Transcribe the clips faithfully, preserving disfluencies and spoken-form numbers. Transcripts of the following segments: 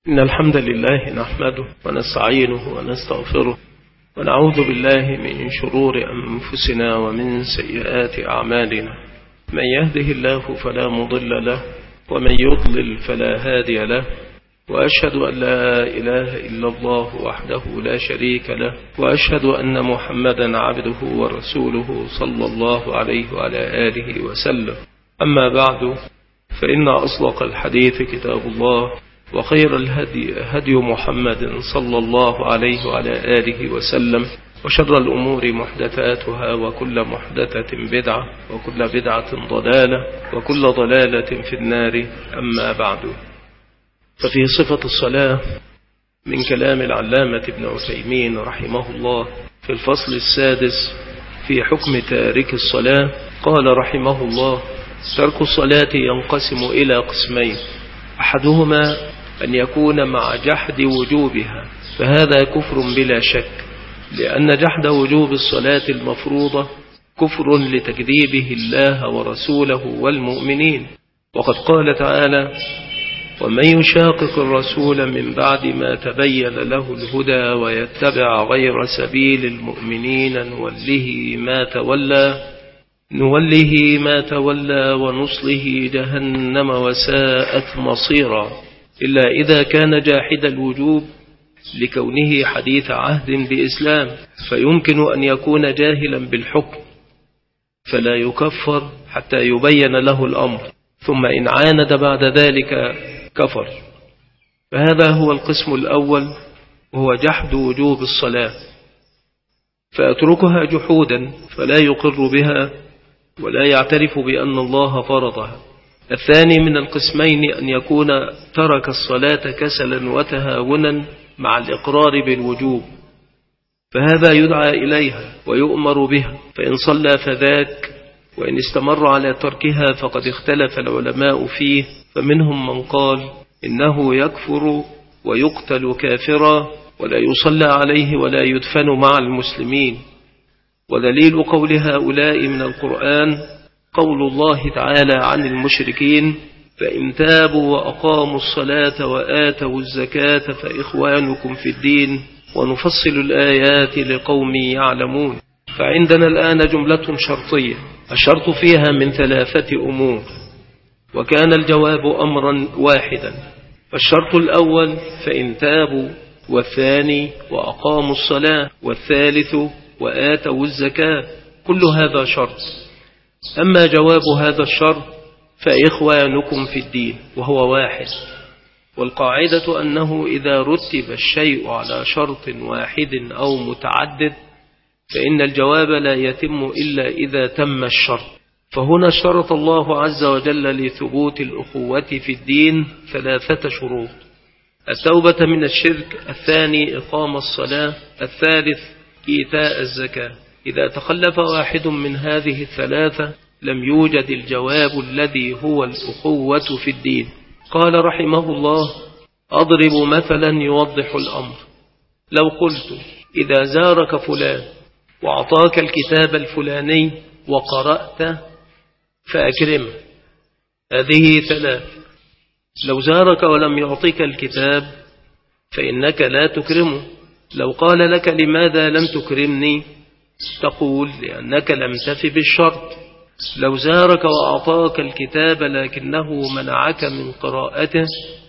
إن الحمد لله نحمده ونستعينه ونستغفره ونعوذ بالله من شرور أنفسنا ومن سيئات أعمالنا. من يهده الله فلا مضل له ومن يضلل فلا هادي له، وأشهد أن لا إله إلا الله وحده لا شريك له، وأشهد أن محمدا عبده ورسوله صلى الله عليه وعلى آله وسلم. أما بعد، فإن أصدق الحديث كتاب الله، وخير الهدي هدي محمد صلى الله عليه وعلى آله وسلم، وشر الأمور محدثاتها، وكل محدثة بدعة، وكل بدعة ضلالة، وكل ضلالة في النار. أما بعد، ففي صفة الصلاة من كلام العلامة ابن عثيمين رحمه الله في الفصل السادس في حكم تارك الصلاة، قال رحمه الله: ترك الصلاة ينقسم إلى قسمين: أحدهما أن يكون مع جحد وجوبها، فهذا كفر بلا شك، لأن جحد وجوب الصلاة المفروضة كفر لتكذيبه الله ورسوله والمؤمنين. وقد قال تعالى: ومن يشاقق الرسول من بعد ما تبين له الهدى ويتبع غير سبيل المؤمنين نوله ما تولى نوله ما تولى ونصله جهنم وساءت مصيرا، إلا إذا كان جاحد الوجوب لكونه حديث عهد بإسلام، فيمكن أن يكون جاهلا بالحكم فلا يكفر حتى يبين له الأمر، ثم إن عاند بعد ذلك كفر. فهذا هو القسم الأول، وهو جحد وجوب الصلاة، فأتركها جحودا فلا يقر بها ولا يعترف بأن الله فرضها. الثاني من القسمين أن يكون ترك الصلاة كسلا وتهاونا مع الإقرار بالوجوب، فهذا يدعى إليها ويؤمر بها، فإن صلى فذاك، وإن استمر على تركها فقد اختلف العلماء فيه، فمنهم من قال إنه يكفر ويقتل كافرا ولا يصلى عليه ولا يدفن مع المسلمين. ودليل قول هؤلاء من القرآن قول الله تعالى عن المشركين: فإن تابوا وأقاموا الصلاة وآتوا الزكاة فإخوانكم في الدين ونفصل الآيات لقوم يعلمون. فعندنا الآن جملة شرطية، الشرط فيها من ثلاثة أمور، وكان الجواب أمرا واحدا. فالشرط الأول فإن تابوا، والثاني وأقاموا الصلاة، والثالث وآتوا الزكاة. كل هذا شرط. أما جواب هذا الشرط فإخوانكم في الدين، وهو واحد. والقاعدة أنه إذا رتب الشيء على شرط واحد أو متعدد فإن الجواب لا يتم إلا إذا تم الشرط. فهنا شرط الله عز وجل لثبوت الأخوة في الدين ثلاثة شروط: التوبة من الشرك، الثاني إقام الصلاة، الثالث إيتاء الزكاة. إذا تخلف واحد من هذه الثلاثة لم يوجد الجواب الذي هو الأخوة في الدين. قال رحمه الله: أضرب مثلا يوضح الأمر. لو قلت إذا زارك فلان وأعطاك الكتاب الفلاني وقرأت فأكرمه، هذه ثلاث. لو زارك ولم يعطيك الكتاب فإنك لا تكرمه. لو قال لك لماذا لم تكرمني، تقول لأنك لم تف بالشرط. لو زارك وأعطاك الكتاب لكنه منعك من قراءته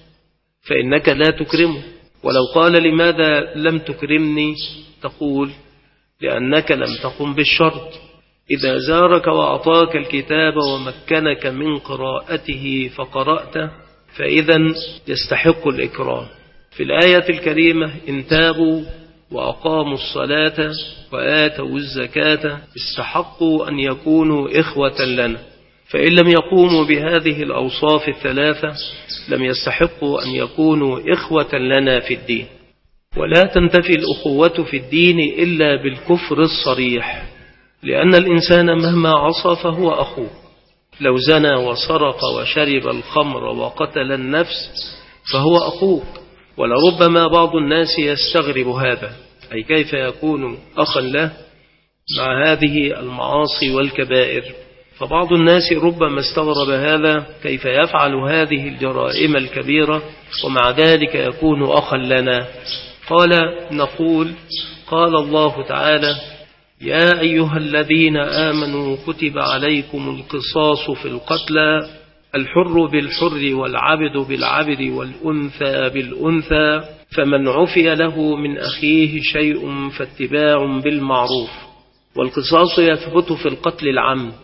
فإنك لا تكرمه. ولو قال لماذا لم تكرمني، تقول لأنك لم تقم بالشرط. إذا زارك وأعطاك الكتاب ومكنك من قراءته فقرأته فإذا يستحق الإكرام. في الآية الكريمة إن تابوا وأقاموا الصلاة وآتوا الزكاة استحقوا أن يكونوا إخوة لنا، فإن لم يقوموا بهذه الأوصاف الثلاثة لم يستحقوا أن يكونوا إخوة لنا في الدين. ولا تنتفي الأخوة في الدين إلا بالكفر الصريح، لأن الإنسان مهما عصى فهو أخوه. لو زنى وسرق وشرب الخمر وقتل النفس فهو أخوك. ولربما بعض الناس يستغرب هذا، أي كيف يكون أخا له مع هذه المعاصي والكبائر؟ فبعض الناس ربما استغرب هذا، كيف يفعل هذه الجرائم الكبيرة ومع ذلك يكون أخا لنا؟ قال: نقول: قال الله تعالى: يا أيها الذين آمنوا كتب عليكم القصاص في القتلى، الحر بالحر والعبد بالعبد والأنثى بالأنثى، فمن عفي له من أخيه شيء فاتباع بالمعروف. والقصاص يثبت في القتل العمد،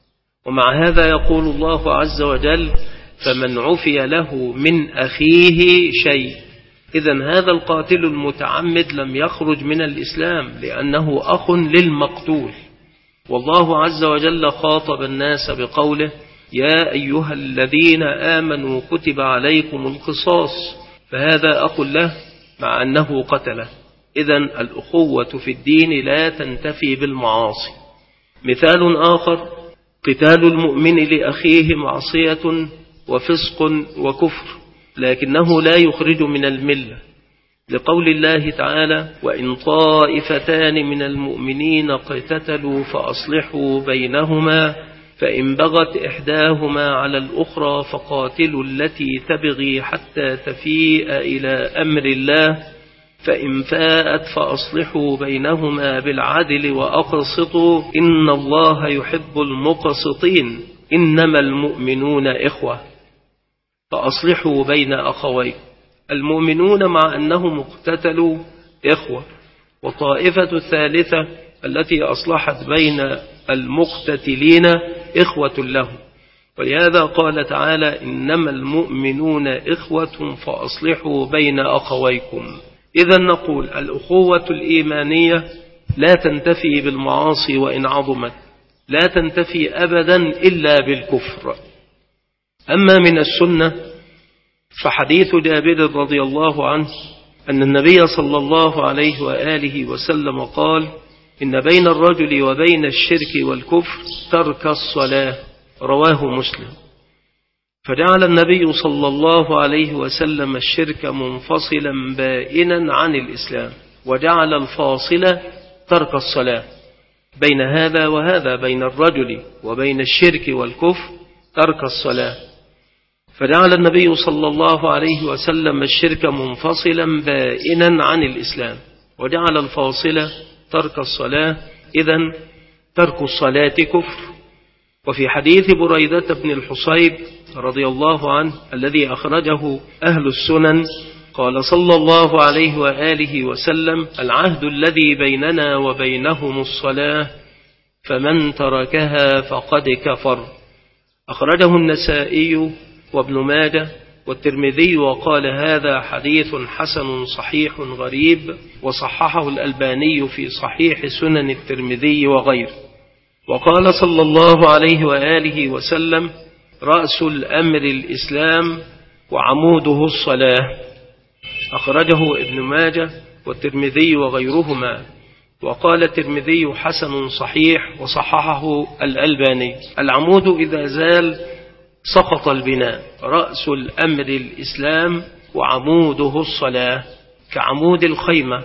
ومع هذا يقول الله عز وجل: فمن عفي له من أخيه شيء. إذن هذا القاتل المتعمد لم يخرج من الإسلام لأنه أخ للمقتول. والله عز وجل خاطب الناس بقوله: يا أيها الذين آمنوا كتب عليكم القصاص، فهذا أخ له مع أنه قتله. إذن الأخوة في الدين لا تنتفي بالمعاصي. مثال آخر: قتال المؤمن لأخيه معصية وفسق وكفر، لكنه لا يخرج من الملة، لقول الله تعالى: وإن طائفتان من المؤمنين اقتتلوا فأصلحوا بينهما، فإن بغت إحداهما على الأخرى فقاتلوا التي تبغي حتى تفيء إلى أمر الله، فإن فاءت فأصلحوا بينهما بالعدل وأقسطوا إن الله يحب المقسطين، إنما المؤمنون إخوة، فأصلحوا بين أخويكم. المؤمنون مع أنهم اقتتلوا إخوة. والطائفة الثالثة التي أصلحت بين المقتتلين إخوة لهم، ولهذا قال تعالى: إنما المؤمنون إخوة فأصلحوا بين أخويكم. إذا نقول الأخوة الإيمانية لا تنتفي بالمعاصي وإن عظمت، لا تنتفي أبدا إلا بالكفر. أما من السنة فحديث جابر رضي الله عنه أن النبي صلى الله عليه وآله وسلم قال: إن بين الرجل وبين الشرك والكفر ترك الصلاة، رواه مسلم. فجعل النبي صلى الله عليه وسلم الشرك منفصلا بائنا عن الإسلام، وجعل الفاصل ترك الصلاة. بين هذا وهذا، بين الرجل وبين الشرك والكفر ترك الصلاة. فجعل النبي صلى الله عليه وسلم الشرك منفصلا بائنا عن الإسلام، وجعل الفاصل ترك الصلاة. إذن ترك الصلاة كفر. وفي حديث بريدة بن الحصيب رضي الله عنه الذي أخرجه أهل السنن قال صلى الله عليه وآله وسلم: العهد الذي بيننا وبينهم الصلاة، فمن تركها فقد كفر. أخرجه النسائي وابن ماجه والترمذي، وقال: هذا حديث حسن صحيح غريب، وصححه الألباني في صحيح سنن الترمذي وغيره. وقال صلى الله عليه وآله وسلم: رأس الأمر الإسلام وعموده الصلاة. أخرجه ابن ماجه والترمذي وغيرهما. وقال الترمذي: حسن صحيح، وصححه الألباني. العمود إذا زال سقط البناء. رأس الأمر الإسلام وعموده الصلاة، كعمود الخيمة،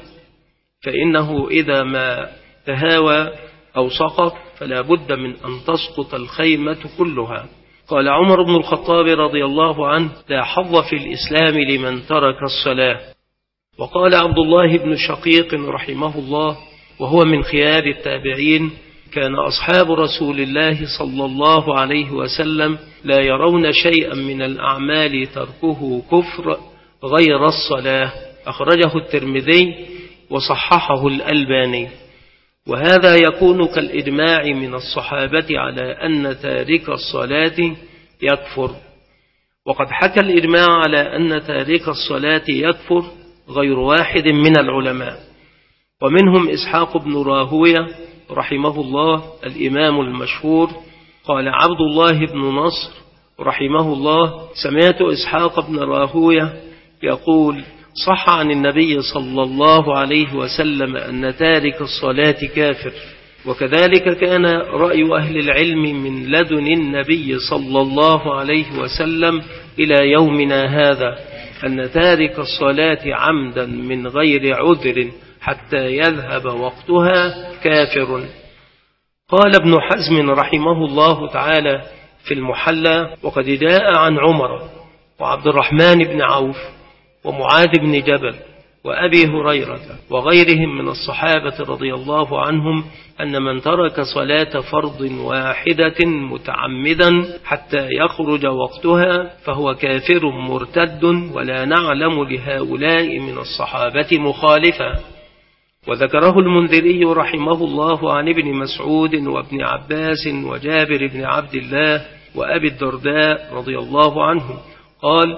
فإنه إذا ما تهاوى أو سقط فلا بد من أن تسقط الخيمة كلها. قال عمر بن الخطاب رضي الله عنه: لا حظ في الإسلام لمن ترك الصلاة. وقال عبد الله بن شقيق رحمه الله، وهو من خيار التابعين: كان أصحاب رسول الله صلى الله عليه وسلم لا يرون شيئا من الأعمال تركه كفر غير الصلاة. أخرجه الترمذي وصححه الألباني. وهذا يكون كالإجماع من الصحابة على أن تارك الصلاة يكفر. وقد حكى الإجماع على أن تارك الصلاة يكفر غير واحد من العلماء، ومنهم إسحاق بن راهوية رحمه الله الإمام المشهور. قال عبد الله بن نصر رحمه الله: سمعت إسحاق بن راهوية يقول: صح عن النبي صلى الله عليه وسلم أن تارك الصلاة كافر. وكذلك كان رأي أهل العلم من لدن النبي صلى الله عليه وسلم إلى يومنا هذا، أن تارك الصلاة عمدا من غير عذر حتى يذهب وقتها كافر. قال ابن حزم رحمه الله تعالى في المحلى: وقد جاء عن عمر وعبد الرحمن بن عوف ومعاذ بن جبل وأبي هريرة وغيرهم من الصحابة رضي الله عنهم أن من ترك صلاة فرض واحدة متعمدا حتى يخرج وقتها فهو كافر مرتد، ولا نعلم لهؤلاء من الصحابة مخالفا. وذكره المنذري رحمه الله عن ابن مسعود وابن عباس وجابر بن عبد الله وأبي الدرداء رضي الله عنهم قال: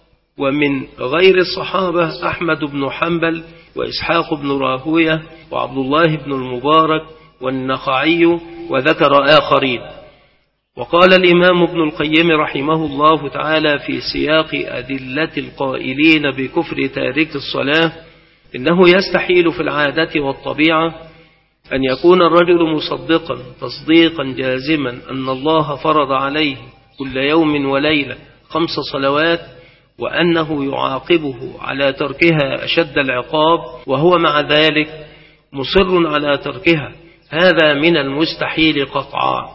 ومن غير الصحابة أحمد بن حنبل وإسحاق بن راهوية وعبد الله بن المبارك والنخعي، وذكر آخرين. وقال الإمام ابن القيم رحمه الله تعالى في سياق أدلة القائلين بكفر تارك الصلاة: إنه يستحيل في العادة والطبيعة أن يكون الرجل مصدقا تصديقا جازما أن الله فرض عليه كل يوم وليلة خمس صلوات، وأنه يعاقبه على تركها أشد العقاب، وهو مع ذلك مصر على تركها. هذا من المستحيل قطعا.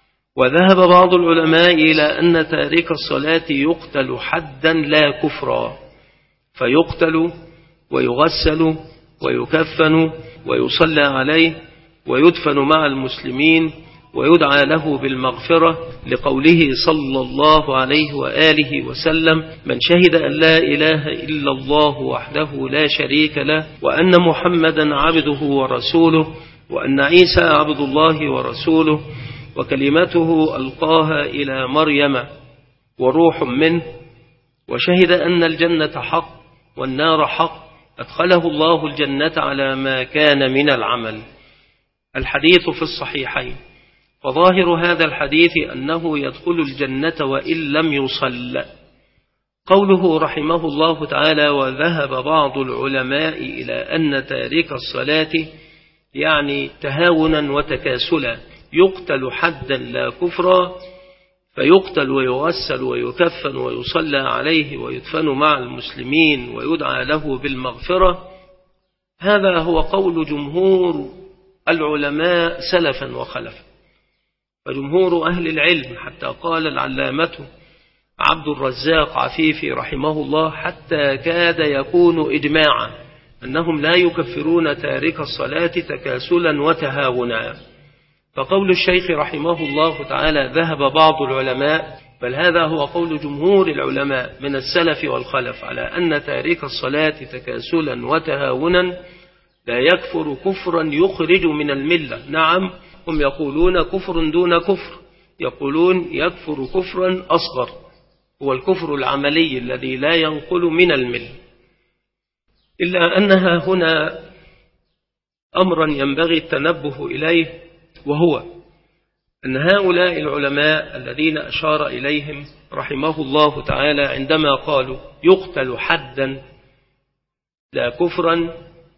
وذهب بعض العلماء إلى أن تارك الصلاة يقتل حدا لا كفرا، فيقتل ويغسل ويكفن ويصلى عليه ويدفن مع المسلمين ويدعى له بالمغفرة، لقوله صلى الله عليه وآله وسلم: من شهد أن لا إله إلا الله وحده لا شريك له، وأن محمدا عبده ورسوله، وأن عيسى عبد الله ورسوله، وكلمته ألقاها إلى مريم وروح منه، وشهد أن الجنة حق والنار حق، أدخله الله الجنة على ما كان من العمل. الحديث في الصحيحين. فظاهر هذا الحديث أنه يدخل الجنة وإن لم يصل. قوله رحمه الله تعالى: وذهب بعض العلماء إلى أن تارك الصلاة يعني تهاونا وتكاسلا يقتل حدا لا كفرا، فيقتل ويغسل ويكفن ويصلى عليه ويدفن مع المسلمين ويدعى له بالمغفرة. هذا هو قول جمهور العلماء سلفا وخلفا، فجمهور أهل العلم حتى قال العلامة عبد الرزاق عفيفي رحمه الله حتى كاد يكون إجماعا أنهم لا يكفرون تارك الصلاة تكاسلا وتهاونا. فقول الشيخ رحمه الله تعالى ذهب بعض العلماء، بل هذا هو قول جمهور العلماء من السلف والخلف، على أن تارك الصلاة تكاسلا وتهاونا لا يكفر كفرا يخرج من الملة. نعم، هم يقولون كفر دون كفر، يقولون يكفر كفرا أصغر، هو الكفر العملي الذي لا ينقل من الملة. إلا أنها هنا أمرا ينبغي التنبه إليه، وهو أن هؤلاء العلماء الذين أشار إليهم رحمه الله تعالى عندما قالوا يقتل حدا لا كفرا،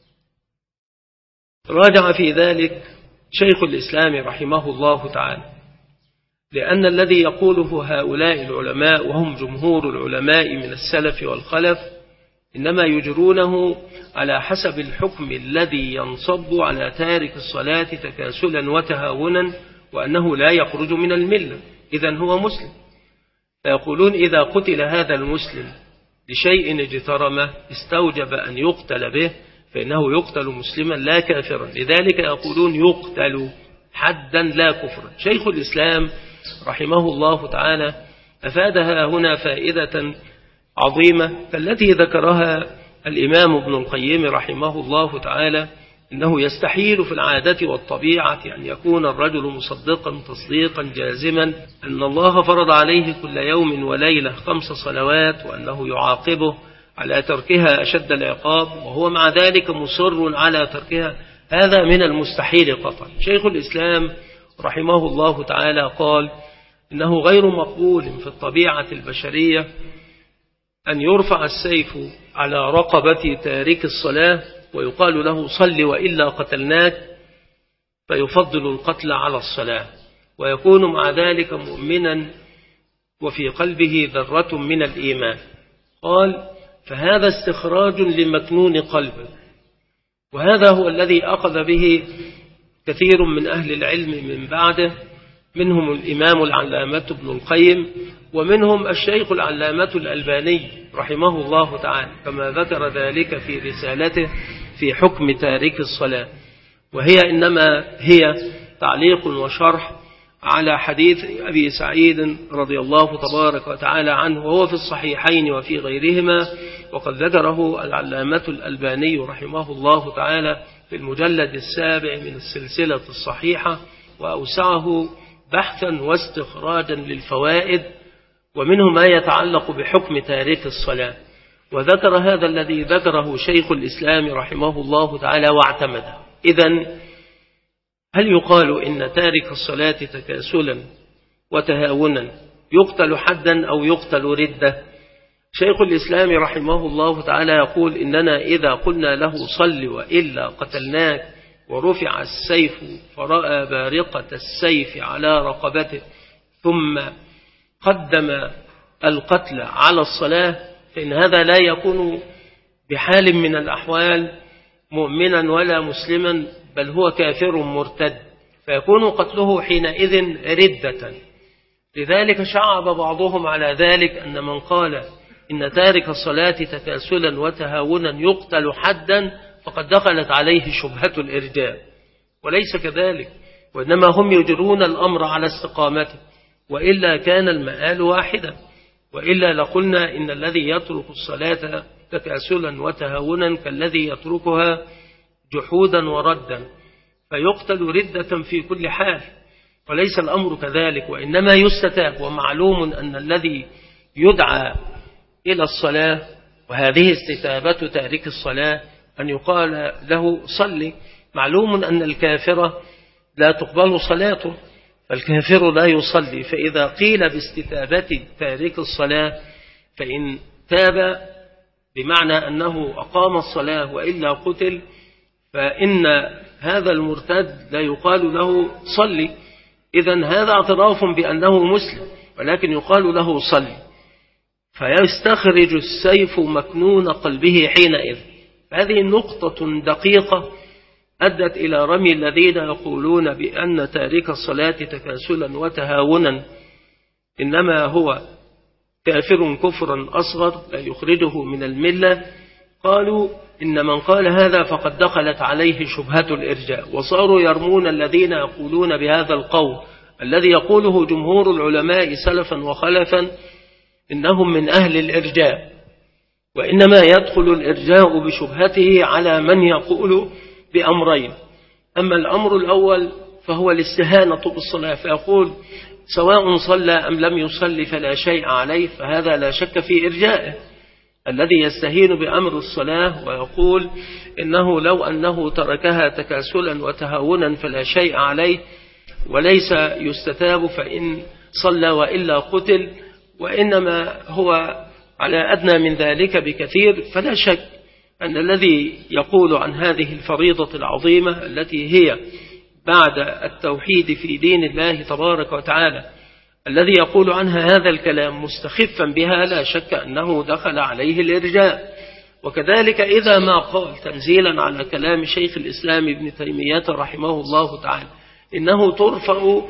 راجع في ذلك شيخ الإسلام رحمه الله تعالى، لأن الذي يقوله هؤلاء العلماء وهم جمهور العلماء من السلف والخلف إنما يجرونه على حسب الحكم الذي ينصب على تارك الصلاة تكاسلا وتهاونا، وأنه لا يخرج من الملة، إذن هو مسلم. فيقولون إذا قتل هذا المسلم لشيء اجترمه استوجب أن يقتل به، فإنه يقتل مسلما لا كافرا، لذلك يقولون يقتل حدا لا كفرا. شيخ الإسلام رحمه الله تعالى أفادها هنا فائدة عظيمة كالتي ذكرها الإمام ابن القيم رحمه الله تعالى: إنه يستحيل في العادة والطبيعة أن يكون الرجل مصدقا تصديقا جازما أن الله فرض عليه كل يوم وليلة خمس صلوات، وأنه يعاقبه على تركها أشد العقاب، وهو مع ذلك مصر على تركها. هذا من المستحيل قطعا. شيخ الإسلام رحمه الله تعالى قال إنه غير مقبول في الطبيعة البشرية أن يرفع السيف على رقبة تارك الصلاة ويقال له صل وإلا قتلناك، فيفضل القتل على الصلاة ويكون مع ذلك مؤمنا وفي قلبه ذرة من الإيمان. قال فهذا استخراج لمكنون قلبه، وهذا هو الذي أخذ به كثير من أهل العلم من بعده، منهم الإمام العلامة ابن القيم، ومنهم الشيخ العلامة الألباني رحمه الله تعالى، كما ذكر ذلك في رسالته في حكم تارك الصلاة، وهي إنما هي تعليق وشرح على حديث أبي سعيد رضي الله تبارك وتعالى عنه، وهو في الصحيحين وفي غيرهما، وقد ذكره العلامة الألباني رحمه الله تعالى في المجلد السابع من السلسلة الصحيحة، وأوسعه بحثا واستخراجا للفوائد، ومنه ما يتعلق بحكم تارك الصلاة. وذكر هذا الذي ذكره شيخ الإسلام رحمه الله تعالى واعتمده. إذن هل يقال إن تارك الصلاة تكاسلا وتهاونا يقتل حدا أو يقتل ردة؟ شيخ الإسلام رحمه الله تعالى يقول إننا إذا قلنا له صل وإلا قتلناك، ورفع السيف فرأى بارقة السيف على رقبته ثم قدم القتل على الصلاة، فإن هذا لا يكون بحال من الأحوال مؤمنا ولا مسلما، بل هو كافر مرتد، فيكون قتله حينئذ ردة. لذلك شعب بعضهم على ذلك أن من قال إن تارك الصلاة تكاسلا وتهاونا يقتل حدا فقد دخلت عليه شبهة الإرجاء، وليس كذلك، وإنما هم يجرون الأمر على استقامته، وإلا كان المآل واحدا، وإلا لقلنا إن الذي يترك الصلاة تكاسلا وتهاونا كالذي يتركها جحودا وردا، فيقتل ردة في كل حال، وليس الأمر كذلك، وإنما يستتاب. ومعلوم أن الذي يدعى إلى الصلاة، وهذه استتابة تارك الصلاة، أن يقال له صلي. معلوم أن الكافر لا تقبل صلاته، فالكافر لا يصلي، فإذا قيل باستتابة تارك الصلاة فإن تاب بمعنى أنه أقام الصلاة وإلا قتل، فإن هذا المرتد لا يقال له صلي. إذن هذا اعتراف بأنه مسلم، ولكن يقال له صلي، فيستخرج السيف مكنون قلبه حينئذ. هذه نقطة دقيقة أدت إلى رمي الذين يقولون بأن تارك الصلاة تكاسلا وتهاونا إنما هو كافر كفرا أصغر لا يخرجه من الملة. قالوا إن من قال هذا فقد دخلت عليه شبهة الإرجاء، وصاروا يرمون الذين يقولون بهذا القول الذي يقوله جمهور العلماء سلفا وخلفا إنهم من أهل الإرجاء، وإنما يدخل الإرجاء بشبهته على من يقول بأمرين. أما الأمر الأول فهو الاستهانة بالصلاة، فيقول سواء صلى أم لم يصلي فلا شيء عليه، فهذا لا شك في إرجائه. الذي يستهين بأمر الصلاة ويقول إنه لو أنه تركها تكاسلا وتهاونا فلا شيء عليه وليس يستتاب فإن صلى وإلا قتل، وإنما هو على أدنى من ذلك بكثير، فلا شك أن الذي يقول عن هذه الفريضة العظيمة التي هي بعد التوحيد في دين الله تبارك وتعالى، الذي يقول عنها هذا الكلام مستخفا بها، لا شك أنه دخل عليه الإرجاء. وكذلك إذا ما قال تنزيلا على كلام شيخ الإسلام ابن تيمية رحمه الله تعالى إنه ترفع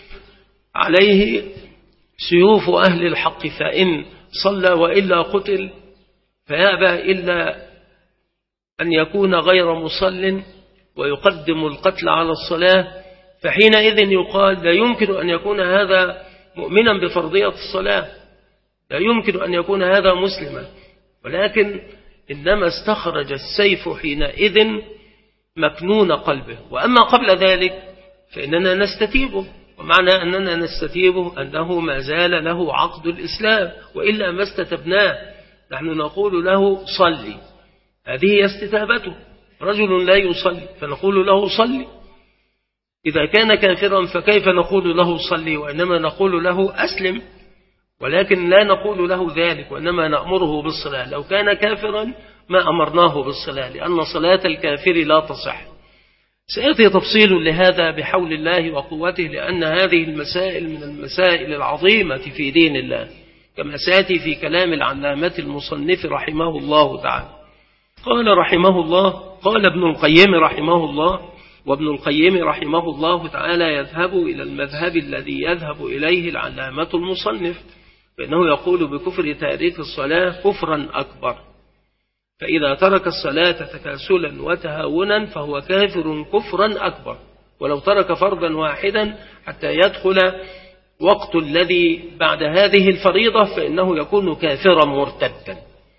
عليه سيوف أهل الحق فإن صلى وإلا قتل، فيأبى إلا أن يكون غير مصل ويقدم القتل على الصلاة، فحينئذ يقال لا يمكن أن يكون هذا مؤمنا بفرضية الصلاة، لا يمكن أن يكون هذا مسلما، ولكن إنما استخرج السيف حينئذ مكنون قلبه. وأما قبل ذلك فإننا نستتيبه، ومعنى أننا نستتيبه أنه ما زال له عقد الإسلام، وإلا ما استتبناه. نحن نقول له صلي، هذه استتابته. رجل لا يصلي فنقول له صلي، إذا كان كافرا فكيف نقول له صلي، وإنما نقول له أسلم، ولكن لا نقول له ذلك، وإنما نأمره بالصلاة. لو كان كافرا ما أمرناه بالصلاة، لأن صلاة الكافر لا تصح. سيأتي تفصيل لهذا بحول الله وقوته، لأن هذه المسائل من المسائل العظيمة في دين الله، كما سيأتي في كلام العلامة المصنف رحمه الله تعالى. قال رحمه الله، قال ابن القيم رحمه الله: وابن القيم رحمه الله تعالى يذهب إلى المذهب الذي يذهب إليه العلامة المصنف، فإنه يقول بكفر تارك الصلاة كفرا أكبر، فإذا ترك الصلاة تكاسلا وتهاونا فهو كافر كفرا أكبر، ولو ترك فرضا واحدا حتى يدخل وقت الذي بعد هذه الفريضة فإنه يكون كافرا مرتدا.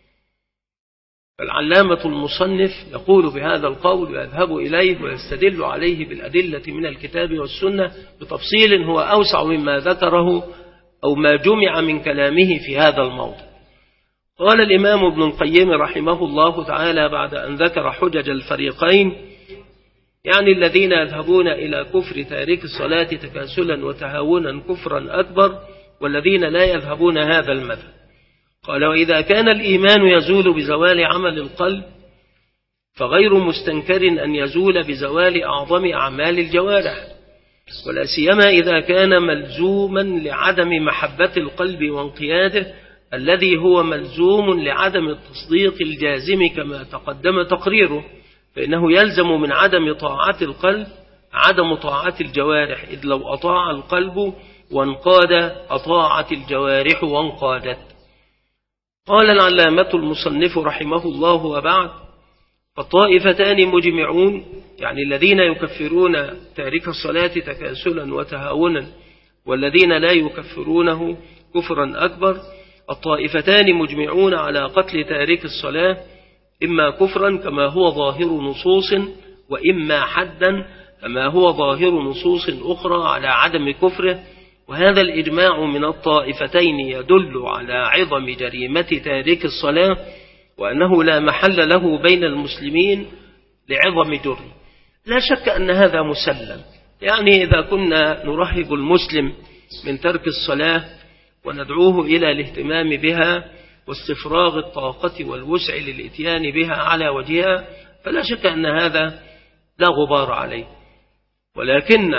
فالعلامة المصنف يقول بهذا القول ويذهب إليه ويستدل عليه بالأدلة من الكتاب والسنة بتفصيل هو أوسع مما ذكره أو ما جمع من كلامه في هذا الموضوع. قال الإمام ابن القيم رحمه الله تعالى بعد أن ذكر حجج الفريقين، يعني الذين يذهبون إلى كفر تارك الصلاة تكاسلا وتهاونا كفرا أكبر، والذين لا يذهبون هذا المذهب. قال: وإذا كان الإيمان يزول بزوال عمل القلب فغير مستنكر أن يزول بزوال أعظم أعمال الجوارح، ولا سيما إذا كان ملزوما لعدم محبة القلب وانقياده الذي هو ملزوم لعدم التصديق الجازم كما تقدم تقريره، فإنه يلزم من عدم طاعة القلب عدم طاعة الجوارح، إذ لو أطاع القلب وانقاد أطاعت الجوارح وانقادت. قال العلامة المصنف رحمه الله: وبعد، فالطائفتان مجمعون، يعني الذين يكفرون تارك الصلاة تكاسلا وتهاونا والذين لا يكفرونه كفرا أكبر، الطائفتان مجمعون على قتل تارك الصلاة إما كفرا كما هو ظاهر نصوص، وإما حدا كما هو ظاهر نصوص أخرى على عدم كفره، وهذا الإجماع من الطائفتين يدل على عظم جريمة تارك الصلاة، وأنه لا محل له بين المسلمين لعظم جرم. لا شك أن هذا مسلم، يعني إذا كنا نرهب المسلم من ترك الصلاة وندعوه إلى الاهتمام بها واستفراغ الطاقة والوسع للإتيان بها على وجهها، فلا شك أن هذا لا غبار عليه، ولكن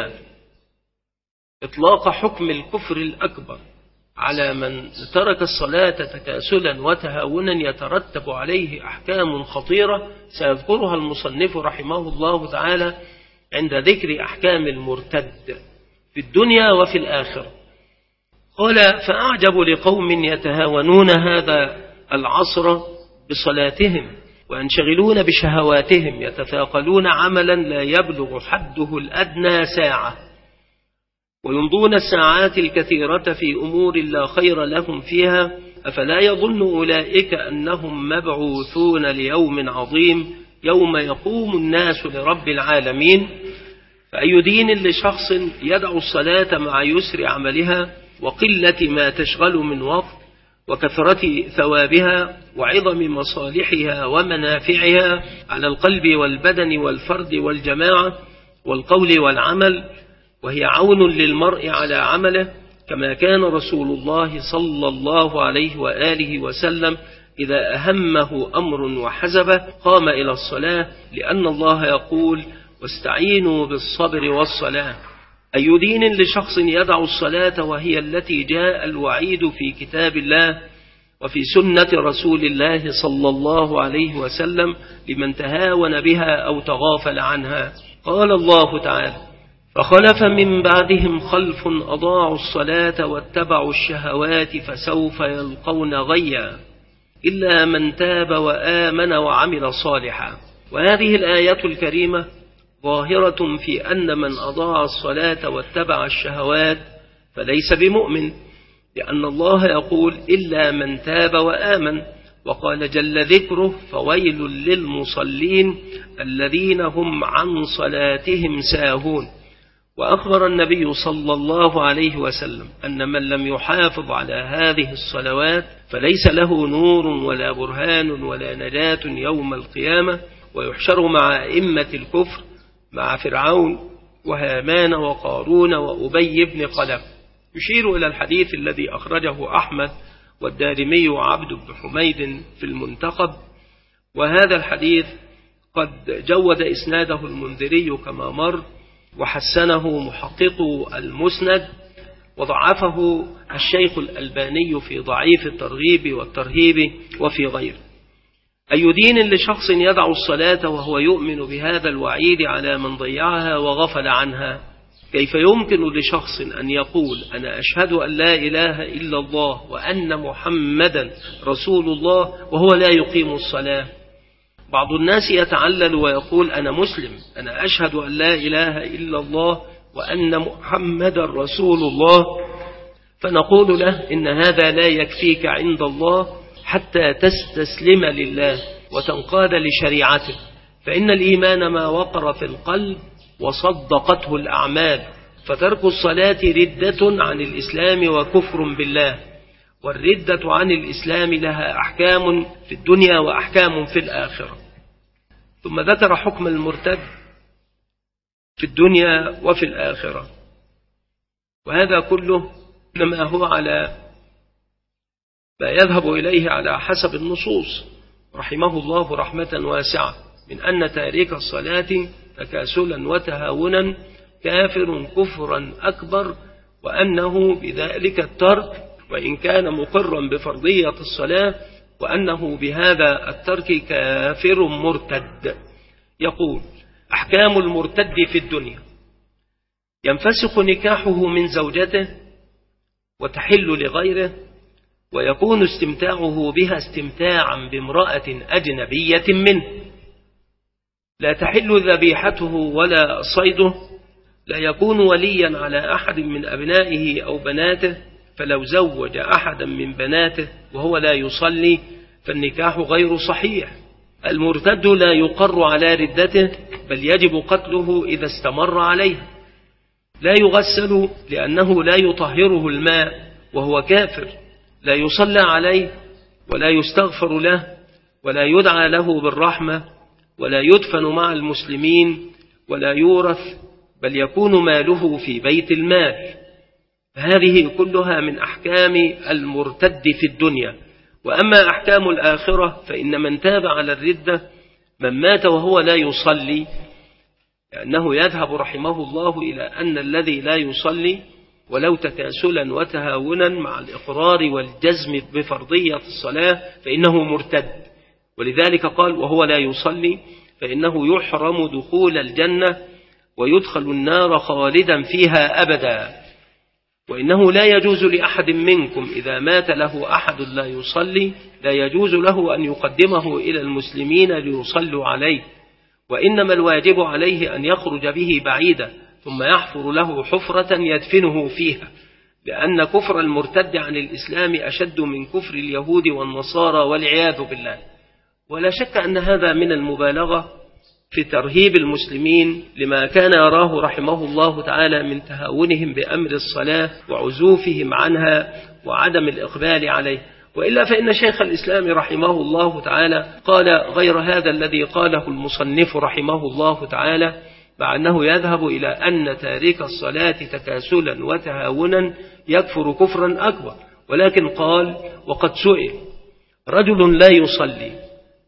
إطلاق حكم الكفر الأكبر على من ترك الصلاة تكاسلا وتهاونا يترتب عليه أحكام خطيرة سيذكرها المصنف رحمه الله تعالى عند ذكر أحكام المرتد في الدنيا وفي الآخرة. قال: فأعجب لقوم يتهاونون هذا العصر بصلاتهم وينشغلون بشهواتهم، يتثاقلون عملا لا يبلغ حده الأدنى ساعة، ويمضون الساعات الكثيرة في أمور لا خير لهم فيها، أفلا يظن أولئك أنهم مبعوثون ليوم عظيم يوم يقوم الناس لرب العالمين؟ فأي دين لشخص يدعو الصلاة مع يسر عملها وقلة ما تشغل من وقت وكثرة ثوابها وعظم مصالحها ومنافعها على القلب والبدن والفرد والجماعة والقول والعمل، وهي عون للمرء على عمله، كما كان رسول الله صلى الله عليه وآله وسلم إذا أهمه أمر وحزبه قام إلى الصلاة، لأن الله يقول: واستعينوا بالصبر والصلاة. أي دين لشخص يدع الصلاة وهي التي جاء الوعيد في كتاب الله وفي سنة رسول الله صلى الله عليه وسلم لمن تهاون بها أو تغافل عنها. قال الله تعالى: فخلف من بعدهم خلف أضاعوا الصلاة واتبعوا الشهوات فسوف يلقون غيا إلا من تاب وآمن وعمل صالحا. وهذه الآية الكريمة ظاهرة في أن من أضاع الصلاة واتبع الشهوات فليس بمؤمن، لأن الله يقول: إلا من تاب وآمن، وقال جل ذكره: فويل للمصلين الذين هم عن صلاتهم ساهون. وأخبر النبي صلى الله عليه وسلم أن من لم يحافظ على هذه الصلوات فليس له نور ولا برهان ولا نجاة يوم القيامة، ويحشر مع أئمة الكفر مع فرعون وهامان وقارون وأبي بن خلف. يشير إلى الحديث الذي أخرجه أحمد والدارمي وعبد بن حميد في المنتخب، وهذا الحديث قد جود إسناده المنذري كما مر، وحسنه محقق المسند، وضعفه الشيخ الألباني في ضعيف الترغيب والترهيب وفي غيره. أي دين لشخص يدع الصلاة وهو يؤمن بهذا الوعيد على من ضيعها وغفل عنها؟ كيف يمكن لشخص أن يقول أنا أشهد أن لا إله إلا الله وأن محمدا رسول الله وهو لا يقيم الصلاة؟ بعض الناس يتعلل ويقول أنا مسلم، أنا أشهد أن لا إله إلا الله وأن محمدا رسول الله، فنقول له إن هذا لا يكفيك عند الله حتى تستسلم لله وتنقاد لشريعته، فإن الإيمان ما وقر في القلب وصدقته الأعمال، فترك الصلاة ردة عن الإسلام وكفر بالله، والردة عن الإسلام لها أحكام في الدنيا وأحكام في الآخرة. ثم ذكر حكم المرتد في الدنيا وفي الآخرة، وهذا كله إنما هو على ما يذهب إليه على حسب النصوص رحمه الله رحمة واسعة، من أن تارك الصلاة تكاسلا وتهاونا كافر كفرا أكبر، وأنه بذلك الترك وإن كان مقرا بفرضية الصلاة وأنه بهذا الترك كافر مرتد. يقول: أحكام المرتد في الدنيا: ينفسخ نكاحه من زوجته وتحل لغيره، ويكون استمتاعه بها استمتاعا بامرأة أجنبية منه، لا تحل ذبيحته ولا صيده، لا يكون وليا على أحد من أبنائه أو بناته، فلو زوج أحدا من بناته وهو لا يصلي فالنكاح غير صحيح. المرتد لا يقر على ردته، بل يجب قتله إذا استمر عليه، لا يغسل لأنه لا يطهره الماء وهو كافر، لا يصلى عليه ولا يستغفر له ولا يدعى له بالرحمة ولا يدفن مع المسلمين ولا يورث، بل يكون ماله في بيت المال. هذه كلها من أحكام المرتد في الدنيا. وأما أحكام الآخرة فإن من تاب على الردة من مات وهو لا يصلي، لأنه يذهب رحمه الله إلى أن الذي لا يصلي ولو تكاسلا وتهاونا مع الإقرار والجزم بفرضية الصلاة فإنه مرتد، ولذلك قال وهو لا يصلي فإنه يحرم دخول الجنة ويدخل النار خالدا فيها أبدا. وإنه لا يجوز لأحد منكم إذا مات له أحد لا يصلي لا يجوز له أن يقدمه إلى المسلمين ليصلوا عليه، وإنما الواجب عليه أن يخرج به بعيدا ثم يحفر له حفرة يدفنه فيها، لأن كفر المرتد عن الإسلام أشد من كفر اليهود والنصارى والعياذ بالله. ولا شك أن هذا من المبالغة في ترهيب المسلمين لما كان يراه رحمه الله تعالى من تهاونهم بأمر الصلاة وعزوفهم عنها وعدم الإقبال عليه. وإلا فإن شيخ الإسلام رحمه الله تعالى قال غير هذا الذي قاله المصنف رحمه الله تعالى، مع أنه يذهب إلى أن تارك الصلاة تكاسلا وتهاونا يكفر كفرا أكبر، ولكن قال وقد سئل رجل لا يصلي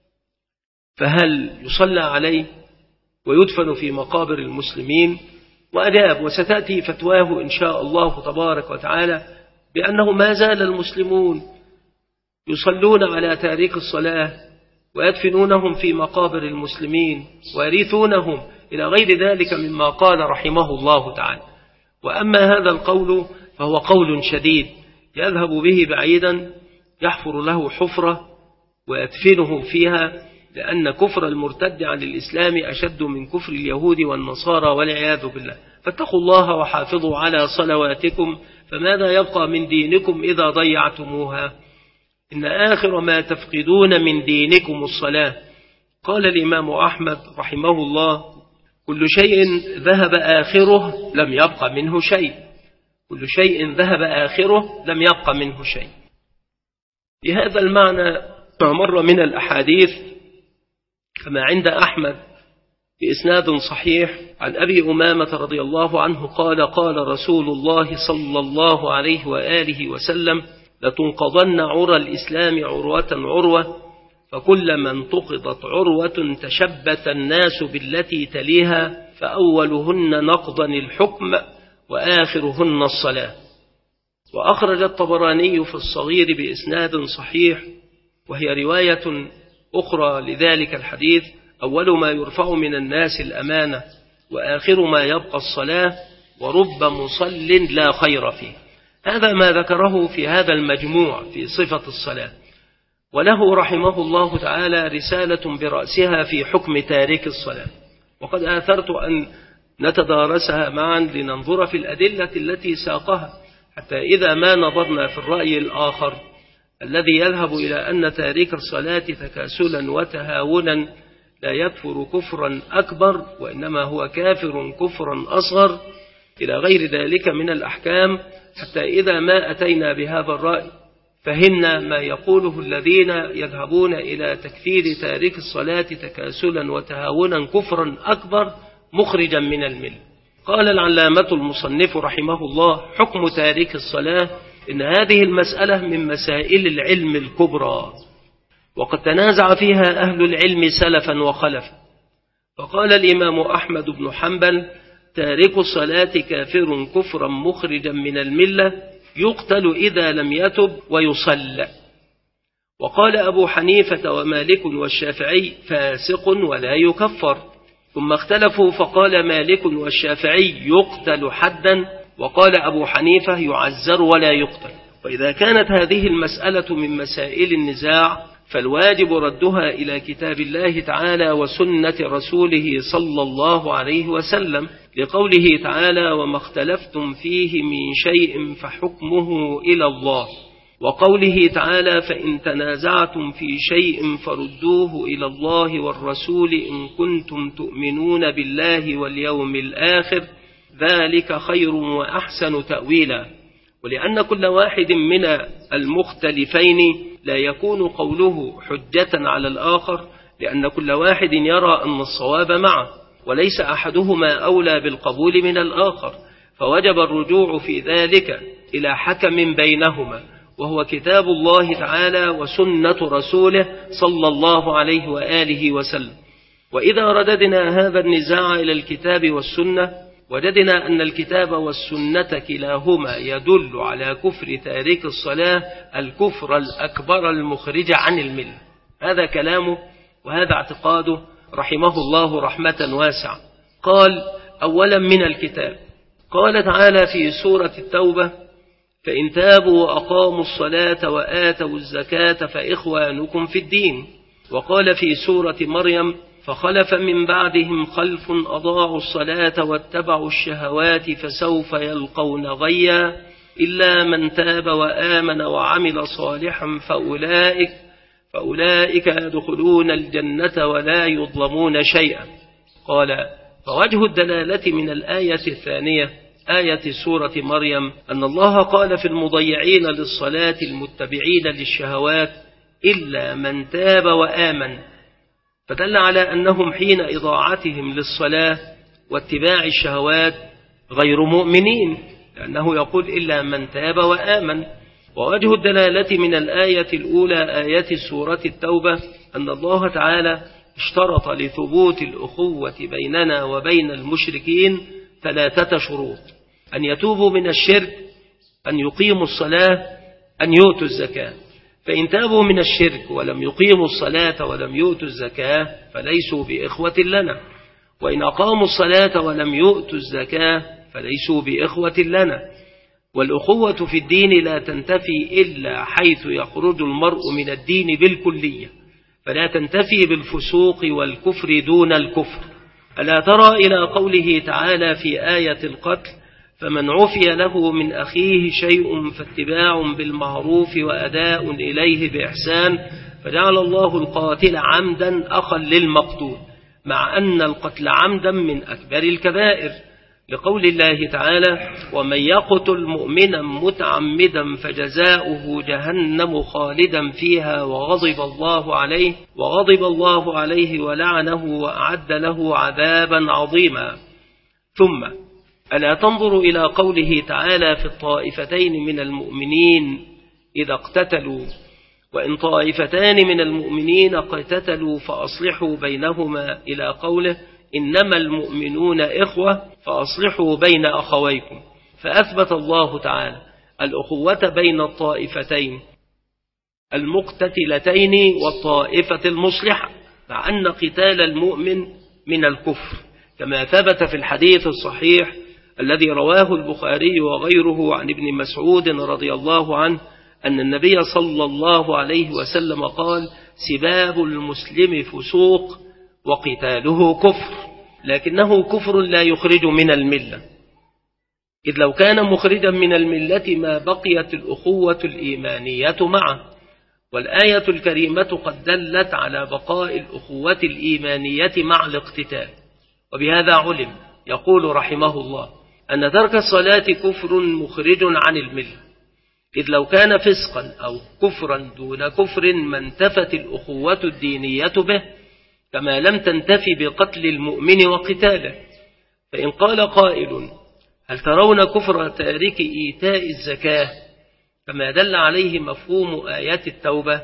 فهل يصلى عليه ويدفن في مقابر المسلمين؟ وأجاب، وستأتي فتواه إن شاء الله تبارك وتعالى، بأنه ما زال المسلمون يصلون على تارك الصلاة ويدفنونهم في مقابر المسلمين ويرثونهم إلى غير ذلك مما قال رحمه الله تعالى. وأما هذا القول فهو قول شديد يذهب به بعيدا، يحفر له حفرة ويدفنه فيها، لأن كفر المرتد عن الإسلام أشد من كفر اليهود والنصارى والعياذ بالله. فاتقوا الله وحافظوا على صلواتكم، فماذا يبقى من دينكم إذا ضيعتموها؟ إن آخر ما تفقدون من دينكم الصلاة. قال الإمام أحمد رحمه الله كل شيء ذهب آخره لم يبق منه شيء، كل شيء ذهب آخره لم يبق منه شيء. بهذا المعنى ما مر من الأحاديث كما عند أحمد بإسناد صحيح عن أبي أمامة رضي الله عنه قال قال رسول الله صلى الله عليه وآله وسلم لتنقضن عرى الإسلام عروة عروة، فكلما انتقضت عروة تشبث الناس بالتي تليها، فأولهن نقضا الحكم وآخرهن الصلاة. وأخرج الطبراني في الصغير بإسناد صحيح، وهي رواية أخرى لذلك الحديث: أول ما يرفع من الناس الأمانة وآخر ما يبقى الصلاة ورب مصل لا خير فيه. هذا ما ذكره في هذا المجموع في صفة الصلاة. وله رحمه الله تعالى رسالة برأسها في حكم تارك الصلاة، وقد آثرت أن نتدارسها معا لننظر في الأدلة التي ساقها، حتى إذا ما نظرنا في الرأي الآخر الذي يذهب إلى أن تارك الصلاة تكاسلا وتهاونا لا يكفر كفرا أكبر وإنما هو كافر كفرا أصغر إلى غير ذلك من الأحكام، حتى إذا ما أتينا بهذا الرأي فهمنا ما يقوله الذين يذهبون إلى تكفير تارك الصلاة تكاسلا وتهاونا كفرا أكبر مخرجا من الملة. قال العلامة المصنف رحمه الله: حكم تارك الصلاة إن هذه المسألة من مسائل العلم الكبرى، وقد تنازع فيها أهل العلم سلفا وخلفا. فقال الإمام أحمد بن حنبل: تارك الصلاة كافر كفرا مخرجا من الملة يقتل إذا لم يتب ويصلى. وقال أبو حنيفة ومالك والشافعي: فاسق ولا يكفر. ثم اختلفوا فقال مالك والشافعي: يقتل حدا، وقال أبو حنيفة: يعزر ولا يقتل. وإذا كانت هذه المسألة من مسائل النزاع فالواجب ردها إلى كتاب الله تعالى وسنة رسوله صلى الله عليه وسلم، لقوله تعالى: وما اختلفتم فيه من شيء فحكمه إلى الله، وقوله تعالى: فإن تنازعتم في شيء فردوه إلى الله والرسول إن كنتم تؤمنون بالله واليوم الآخر ذلك خير وأحسن تأويلا. ولأن كل واحد من المختلفين لا يكون قوله حجة على الآخر، لأن كل واحد يرى أن الصواب معه، وليس أحدهما أولى بالقبول من الآخر، فوجب الرجوع في ذلك إلى حكم بينهما، وهو كتاب الله تعالى وسنة رسوله صلى الله عليه وآله وسلم. وإذا رددنا هذا النزاع إلى الكتاب والسنة وجدنا أن الكتاب والسنة كلاهما يدل على كفر تارك الصلاة الكفر الأكبر المخرج عن الملة. هذا كلامه وهذا اعتقاده رحمه الله رحمة واسعة. قال: أولا من الكتاب، قال تعالى في سورة التوبة: فإن تابوا وأقاموا الصلاة وآتوا الزكاة فإخوانكم في الدين. وقال في سورة مريم: فخلف من بعدهم خلف أضاعوا الصلاة واتبعوا الشهوات فسوف يلقون غيا إلا من تاب وآمن وعمل صالحا فأولئك, فأولئك يدخلون الجنة ولا يظلمون شيئا. قال: فوجه الدلالة من الآية الثانية آية سورة مريم أن الله قال في المضيعين للصلاة المتبعين للشهوات إلا من تاب وآمن، فدل على أنهم حين إضاعتهم للصلاة واتباع الشهوات غير مؤمنين، لأنه يقول إلا من تاب وآمن. ووجه الدلالة من الآية الأولى آية سورة التوبة أن الله تعالى اشترط لثبوت الأخوة بيننا وبين المشركين ثلاثة شروط: أن يتوبوا من الشرك، أن يقيموا الصلاة، أن يؤتوا الزكاة. فإن تابوا من الشرك ولم يقيموا الصلاة ولم يؤتوا الزكاة فليسوا بإخوة لنا، وإن أقاموا الصلاة ولم يؤتوا الزكاة فليسوا بإخوة لنا. والأخوة في الدين لا تنتفي إلا حيث يخرج المرء من الدين بالكلية، فلا تنتفي بالفسوق والكفر دون الكفر. ألا ترى إلى قوله تعالى في آية القتل: فمن عفي له من أخيه شيء فاتباع بالمعروف وأداء إليه بإحسان، فجعل الله القاتل عمدا أخا للمقتول، مع أن القتل عمدا من أكبر الكبائر، لقول الله تعالى: ومن يقتل مؤمنا متعمدا فجزاؤه جهنم خالدا فيها وغضب الله عليه وغضب الله عليه ولعنه وأعد له عذابا عظيما. ثم ألا تنظر إلى قوله تعالى في الطائفتين من المؤمنين إذا اقتتلوا: وإن طائفتان من المؤمنين اقتتلوا فأصلحوا بينهما، إلى قوله: إنما المؤمنون إخوة فأصلحوا بين أخويكم. فأثبت الله تعالى الأخوة بين الطائفتين المقتتلتين والطائفة المصلحة، مع أن قتال المؤمن من الكفر، كما ثبت في الحديث الصحيح الذي رواه البخاري وغيره عن ابن مسعود رضي الله عنه أن النبي صلى الله عليه وسلم قال: سباب المسلم فسوق وقتاله كفر، لكنه كفر لا يخرج من الملة، إذ لو كان مخرجا من الملة ما بقيت الأخوة الإيمانية معه، والآية الكريمة قد دلت على بقاء الأخوة الإيمانية مع الاقتتال. وبهذا علم، يقول رحمه الله، أن ترك الصلاة كفر مخرج عن الملة، إذ لو كان فسقا أو كفرا دون كفر ما انتفت الأخوة الدينية به، كما لم تنتفي بقتل المؤمن وقتاله. فإن قال قائل: هل ترون كفر تارك إيتاء الزكاة كما دل عليه مفهوم آيات التوبة؟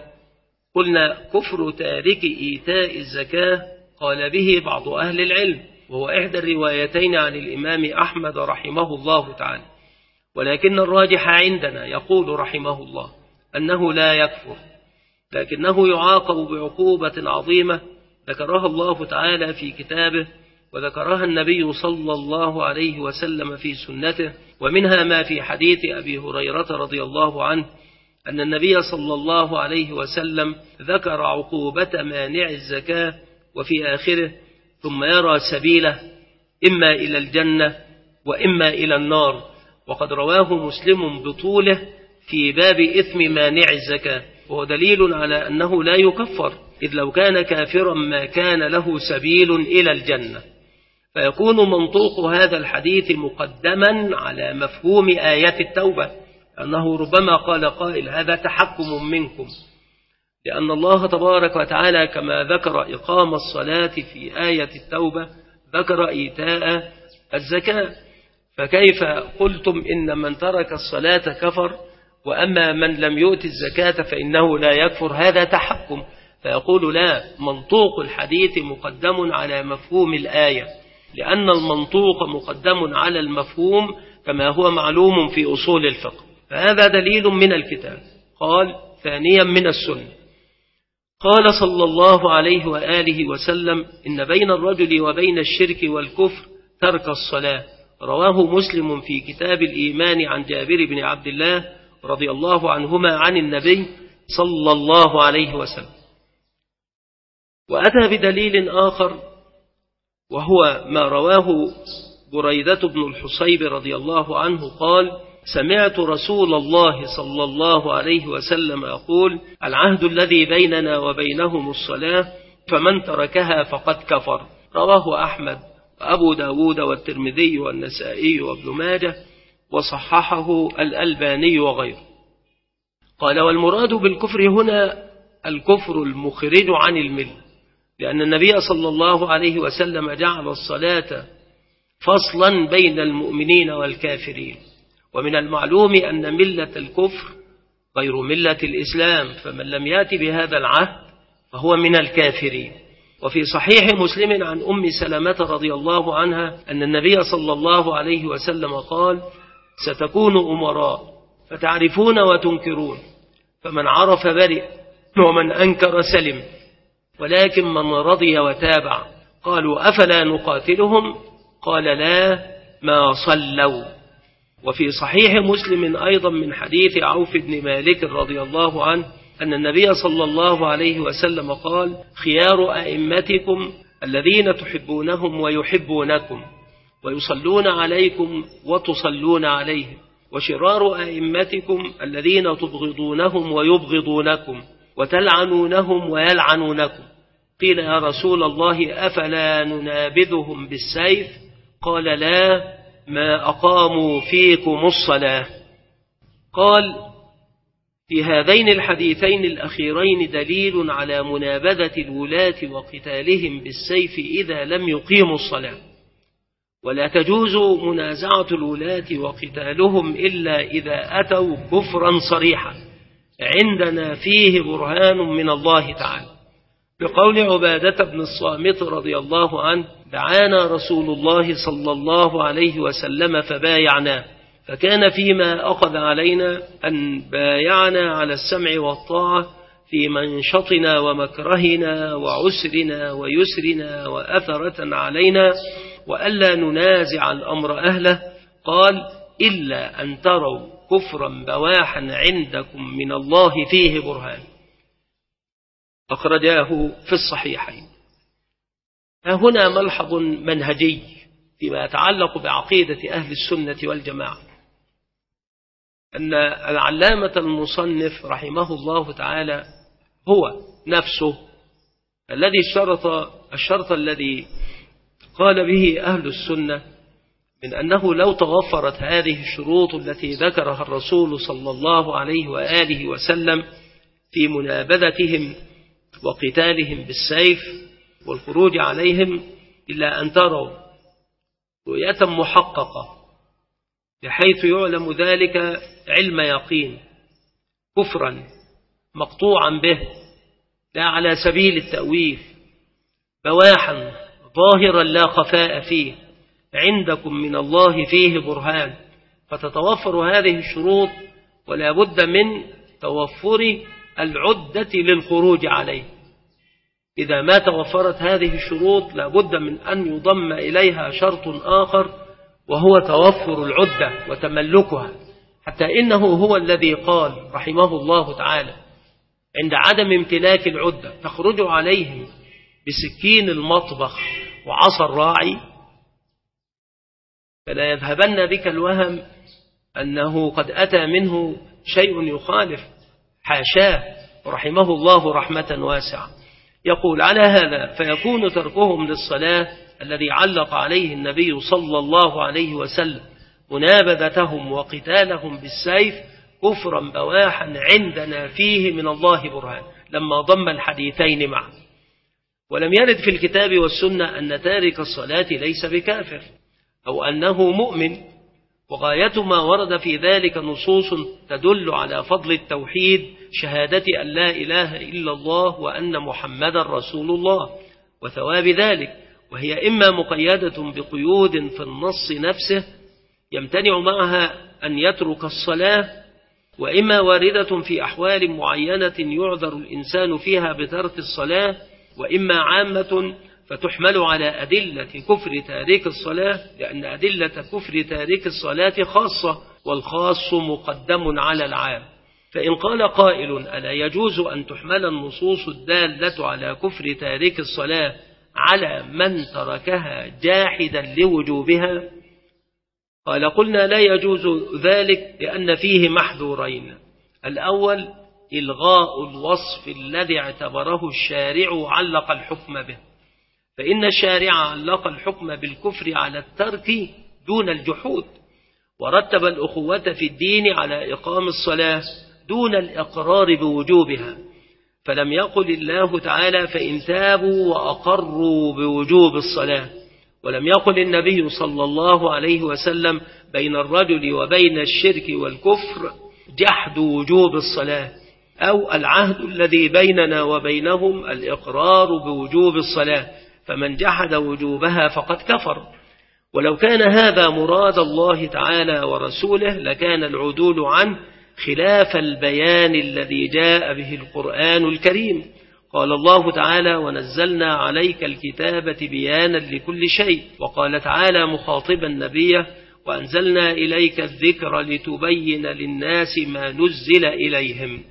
قلنا: كفر تارك إيتاء الزكاة قال به بعض أهل العلم، وهو إحدى الروايتين عن الإمام أحمد رحمه الله تعالى، ولكن الراجح عندنا يقول رحمه الله أنه لا يكفر، لكنه يعاقب بعقوبة عظيمة ذكرها الله تعالى في كتابه، وذكرها النبي صلى الله عليه وسلم في سنته، ومنها ما في حديث أبي هريرة رضي الله عنه أن النبي صلى الله عليه وسلم ذكر عقوبة مانع الزكاة وفي آخره: ثم يرى سبيله إما إلى الجنة وإما إلى النار. وقد رواه مسلم بطوله في باب إثم مانع الزكاة، وهو دليل على أنه لا يكفر، إذ لو كان كافرا ما كان له سبيل إلى الجنة. فيكون منطوق هذا الحديث مقدما على مفهوم آيات التوبة، أنه ربما قال قائل: هذا تحكم منكم، لأن الله تبارك وتعالى كما ذكر إقام الصلاة في آية التوبة ذكر إيتاء الزكاة، فكيف قلتم إن من ترك الصلاة كفر، وأما من لم يؤت الزكاة فإنه لا يكفر؟ هذا تحكم. فيقول: لا، منطوق الحديث مقدم على مفهوم الآية، لأن المنطوق مقدم على المفهوم كما هو معلوم في أصول الفقه. فهذا دليل من الكتاب. قال: ثانيا من السنة، قال صلى الله عليه وآله وسلم: إن بين الرجل وبين الشرك والكفر ترك الصلاة. رواه مسلم في كتاب الإيمان عن جابر بن عبد الله رضي الله عنهما عن النبي صلى الله عليه وسلم. وأتى بدليل آخر، وهو ما رواه بريدة بن الحصيب رضي الله عنه قال: سمعت رسول الله صلى الله عليه وسلم يقول: العهد الذي بيننا وبينهم الصلاة، فمن تركها فقد كفر. رواه أحمد وأبو داود والترمذي والنسائي وابن ماجه، وصححه الألباني وغيره. قال: والمراد بالكفر هنا الكفر المخرج عن الملة، لأن النبي صلى الله عليه وسلم جعل الصلاة فصلا بين المؤمنين والكافرين، ومن المعلوم أن ملة الكفر غير ملة الإسلام، فمن لم يأت بهذا العهد فهو من الكافرين. وفي صحيح مسلم عن أم سلمة رضي الله عنها أن النبي صلى الله عليه وسلم قال: ستكون أمراء فتعرفون وتنكرون، فمن عرف برئ ومن أنكر سلم، ولكن من رضي وتابع. قالوا: أفلا نقاتلهم؟ قال: لا، ما صلوا. وفي صحيح مسلم أيضا من حديث عوف بن مالك رضي الله عنه أن النبي صلى الله عليه وسلم قال: خيار أئمتكم الذين تحبونهم ويحبونكم ويصلون عليكم وتصلون عليهم، وشرار أئمتكم الذين تبغضونهم ويبغضونكم وتلعنونهم ويلعنونكم. قيل: يا رسول الله، أفلا ننابذهم بالسيف؟ قال: لا، ما أقاموا فيكم الصلاة. قال: في هذين الحديثين الأخيرين دليل على منابذة الولاة وقتالهم بالسيف إذا لم يقيموا الصلاة، ولا تجوز منازعة الولاة وقتالهم إلا إذا أتوا كفرا صريحا عندنا فيه برهان من الله تعالى، بقول عبادة بن الصامت رضي الله عنه: دعانا رسول الله صلى الله عليه وسلم فبايعنا، فكان فيما أخذ علينا أن بايعنا على السمع والطاعة في منشطنا ومكرهنا وعسرنا ويسرنا وأثرة علينا، وألا ننازع الأمر أهله. قال: إلا أن تروا كفرا بواحا عندكم من الله فيه برهان. أخرجاه في الصحيحين. هنا ملحظ منهجي فيما يتعلق بعقيدة أهل السنة والجماعة، أن العلامة المصنف رحمه الله تعالى هو نفسه الذي اشترط الشرط الذي قال به أهل السنة من أنه لو توفرت هذه الشروط التي ذكرها الرسول صلى الله عليه وآله وسلم في منابذتهم وقتالهم بالسيف والخروج عليهم، إلا أن تروا رؤية محققة بحيث يعلم ذلك علم يقين، كفرا مقطوعا به لا على سبيل التأويل، بواحا ظاهرا لا خفاء فيه، عندكم من الله فيه برهان، فتتوفر هذه الشروط ولا بد من توفر العدة للخروج عليه. إذا ما توفرت هذه الشروط لا بد من أن يضم إليها شرط آخر، وهو توفر العدة وتملكها، حتى إنه هو الذي قال رحمه الله تعالى عند عدم امتلاك العدة: تخرج عليهم بسكين المطبخ وعصا الراعي، فلا يذهبن بك الوهم أنه قد أتى منه شيء يخالف، حاشاه رحمه الله رحمة واسعة. يقول: على هذا فيكون تركهم للصلاة الذي علق عليه النبي صلى الله عليه وسلم منابذتهم وقتالهم بالسيف كفرا بواحا عندنا فيه من الله برهان، لما ضم الحديثين معا. ولم يرد في الكتاب والسنة أن تارك الصلاة ليس بكافر أو أنه مؤمن، وغاية ما ورد في ذلك نصوص تدل على فضل التوحيد، شهادة أن لا إله إلا الله وأن محمد رسول الله، وثواب ذلك، وهي إما مقيدة بقيود في النص نفسه يمتنع معها أن يترك الصلاة، وإما واردة في أحوال معينة يعذر الإنسان فيها بترك الصلاة، وإما عامة فتحمل على أدلة كفر تارك الصلاة، لأن أدلة كفر تارك الصلاة خاصة، والخاص مقدم على العام. فإن قال قائل: ألا يجوز أن تحمل النصوص الدالة على كفر تارك الصلاة على من تركها جاحدا لوجوبها؟ قال: قلنا لا يجوز ذلك لأن فيه محذورين: الأول إلغاء الوصف الذي اعتبره الشارع علق الحكم به، فإن الشارع علق الحكم بالكفر على الترك دون الجحود، ورتب الأخوة في الدين على إقام الصلاة دون الإقرار بوجوبها، فلم يقل الله تعالى: فإن تابوا وأقروا بوجوب الصلاة، ولم يقل النبي صلى الله عليه وسلم: بين الرجل وبين الشرك والكفر جحد وجوب الصلاة، أو العهد الذي بيننا وبينهم الإقرار بوجوب الصلاة، فمن جحد وجوبها فقد كفر. ولو كان هذا مراد الله تعالى ورسوله لكان العدول عنه خلاف البيان الذي جاء به القرآن الكريم. قال الله تعالى: ونزلنا عليك الكتاب بيانا لكل شيء. وقال تعالى مخاطبا نبيه: وأنزلنا إليك الذكر لتبين للناس ما نزل إليهم.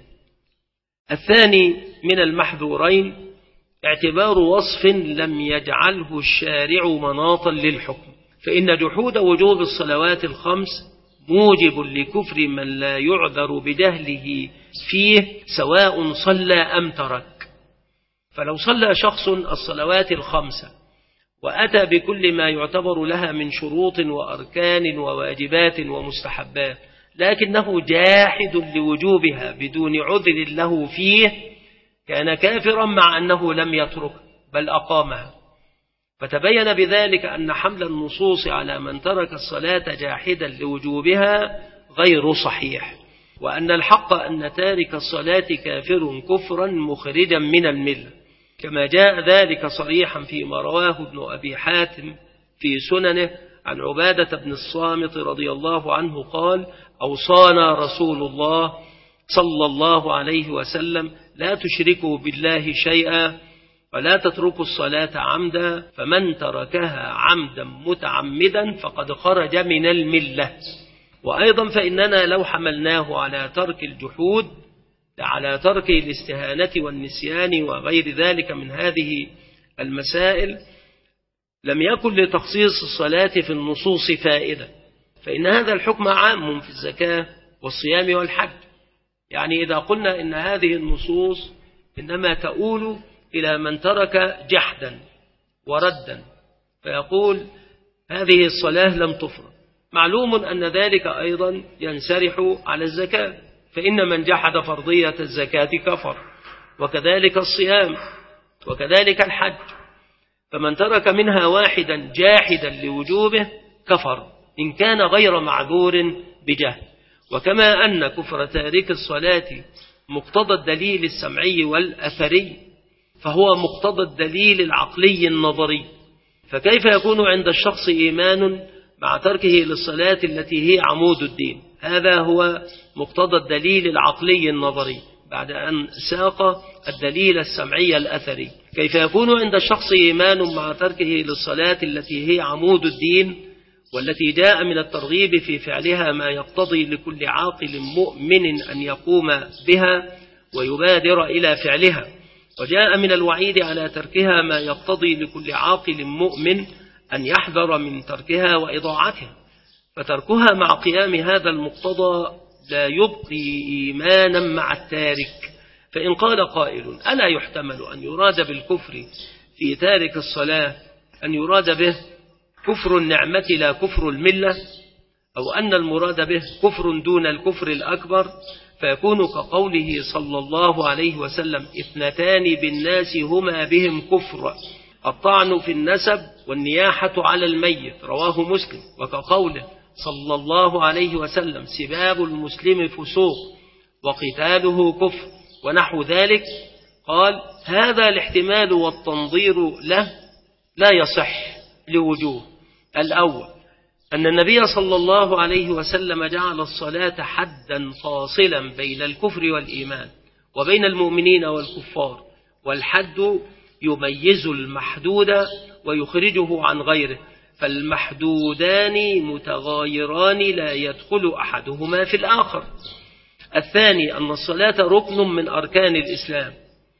الثاني من المحذورين اعتبار وصف لم يجعله الشارع مناطا للحكم، فإن جحود وجوب الصلوات الخمس موجب لكفر من لا يعذر بجهله فيه سواء صلى أم ترك. فلو صلى شخص الصلوات الخمسة وأتى بكل ما يعتبر لها من شروط وأركان وواجبات ومستحبات، لكنه جاحد لوجوبها بدون عذر له فيه، كان كافرا مع أنه لم يترك بل أقامها. فتبين بذلك أن حمل النصوص على من ترك الصلاة جاحدا لوجوبها غير صحيح، وأن الحق أن تارك الصلاة كافر كفرا مخرجا من الملة، كما جاء ذلك صريحا فيما رواه ابن أبي حاتم في سننه عن عبادة بن الصامت رضي الله عنه قال: أوصانا رسول الله صلى الله عليه وسلم: لا تشركوا بالله شيئا ولا تتركوا الصلاة عمدا، فمن تركها عمدا متعمدا فقد خرج من الملة. وأيضا فإننا لو حملناه على ترك الجحود، على ترك الاستهانة والنسيان وغير ذلك من هذه المسائل، لم يكن لتخصيص الصلاة في النصوص فائدة، فإن هذا الحكم عام في الزكاة والصيام والحج. يعني إذا قلنا إن هذه النصوص إنما تؤول إلى من ترك جحدا وردا، فيقول هذه الصلاة لم تفرض، معلوم أن ذلك أيضا ينسرح على الزكاة، فإن من جحد فرضية الزكاة كفر، وكذلك الصيام وكذلك الحج. فمن ترك منها واحدا جاحدا لوجوبه كفر إن كان غير معذور بجهل. وكما أن كفر تارك الصلاة مقتضى الدليل السمعي والأثري، فهو مقتضى الدليل العقلي النظري. فكيف يكون عند الشخص إيمان مع تركه للصلاة التي هي عمود الدين؟ هذا هو مقتضى الدليل العقلي النظري بعد أن ساق الدليل السمعي الأثري. كيف يكون عند الشخص إيمان مع تركه للصلاة التي هي عمود الدين والتي جاء من الترغيب في فعلها ما يقتضي لكل عاقل مؤمن أن يقوم بها ويبادر إلى فعلها، وجاء من الوعيد على تركها ما يقتضي لكل عاقل مؤمن أن يحذر من تركها وإضاعتها. فتركها مع قيام هذا المقتضى لا يبقي إيمانا مع التارك. فإن قال قائل: ألا يحتمل أن يراد بالكفر في تارك الصلاة أن يراد به كفر النعمة لا كفر الملة، أو أن المراد به كفر دون الكفر الأكبر، فيكون كقوله صلى الله عليه وسلم: اثنتان بالناس هما بهم كفر، الطعن في النسب والنياحة على الميت، رواه مسلم. وكقوله صلى الله عليه وسلم: سباب المسلم فسوق وقتاله كفر، ونحو ذلك. قال: هذا الاحتمال والتنظير له لا يصح لوجوه. الأول أن النبي صلى الله عليه وسلم جعل الصلاة حدا فاصلا بين الكفر والإيمان وبين المؤمنين والكفار، والحد يميز المحدود ويخرجه عن غيره، فالمحدودان متغايران لا يدخل أحدهما في الآخر. الثاني أن الصلاة ركن من أركان الإسلام،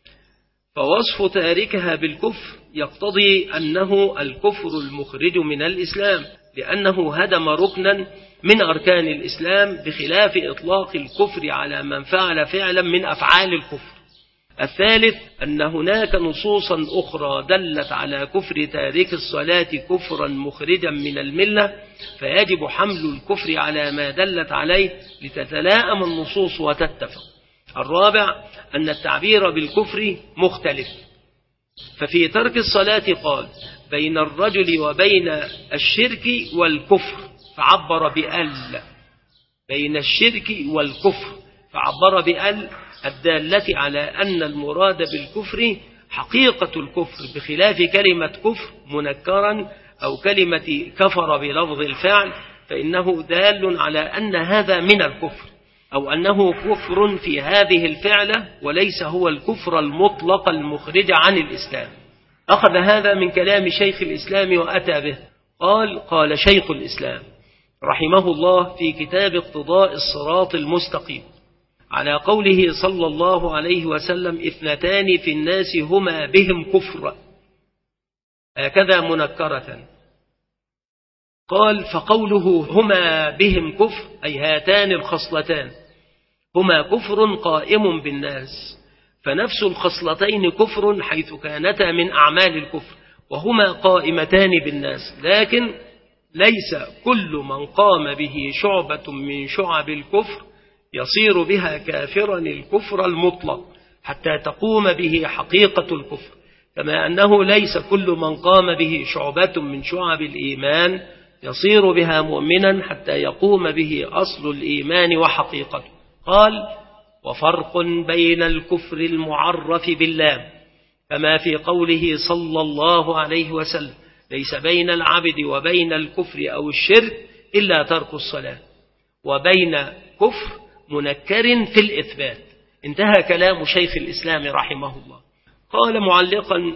فوصف تاركها بالكفر يقتضي أنه الكفر المخرج من الإسلام، لأنه هدم ركنا من أركان الإسلام، بخلاف إطلاق الكفر على من فعل فعلا من أفعال الكفر. الثالث أن هناك نصوصا أخرى دلت على كفر تارك الصلاة كفرا مخرجا من الملة، فيجب حمل الكفر على ما دلت عليه لتتلائم النصوص وتتفق. الرابع أن التعبير بالكفر مختلف، ففي ترك الصلاة قال بين الرجل وبين الشرك والكفر فعبر بأل، بين الشرك والكفر فعبر بأل الدالة على أن المراد بالكفر حقيقة الكفر، بخلاف كلمة كفر منكرا أو كلمة كفر بلفظ الفعل، فإنه دال على أن هذا من الكفر، أو أنه كفر في هذه الفعلة وليس هو الكفر المطلق المخرج عن الإسلام. أخذ هذا من كلام شيخ الإسلام وأتى به. قال قال شيخ الإسلام رحمه الله في كتاب اقتضاء الصراط المستقيم على قوله صلى الله عليه وسلم: اثنتان في الناس هما بهم كفر، هكذا منكرة. قال: فقوله هما بهم كفر أي هاتان الخصلتان هما كفر قائم بالناس، فنفس الخصلتين كفر حيث كانتا من أعمال الكفر وهما قائمتان بالناس، لكن ليس كل من قام به شعبة من شعب الكفر يصير بها كافرا الكفر المطلق حتى تقوم به حقيقة الكفر، كما أنه ليس كل من قام به شعبة من شعب الإيمان يصير بها مؤمنا حتى يقوم به أصل الإيمان وحقيقته. قال: وفرق بين الكفر المعرف باللام كما في قوله صلى الله عليه وسلم: ليس بين العبد وبين الكفر أو الشرك إلا ترك الصلاة، وبين كفر منكر في الإثبات. انتهى كلام شيخ الإسلام رحمه الله. قال معلقا: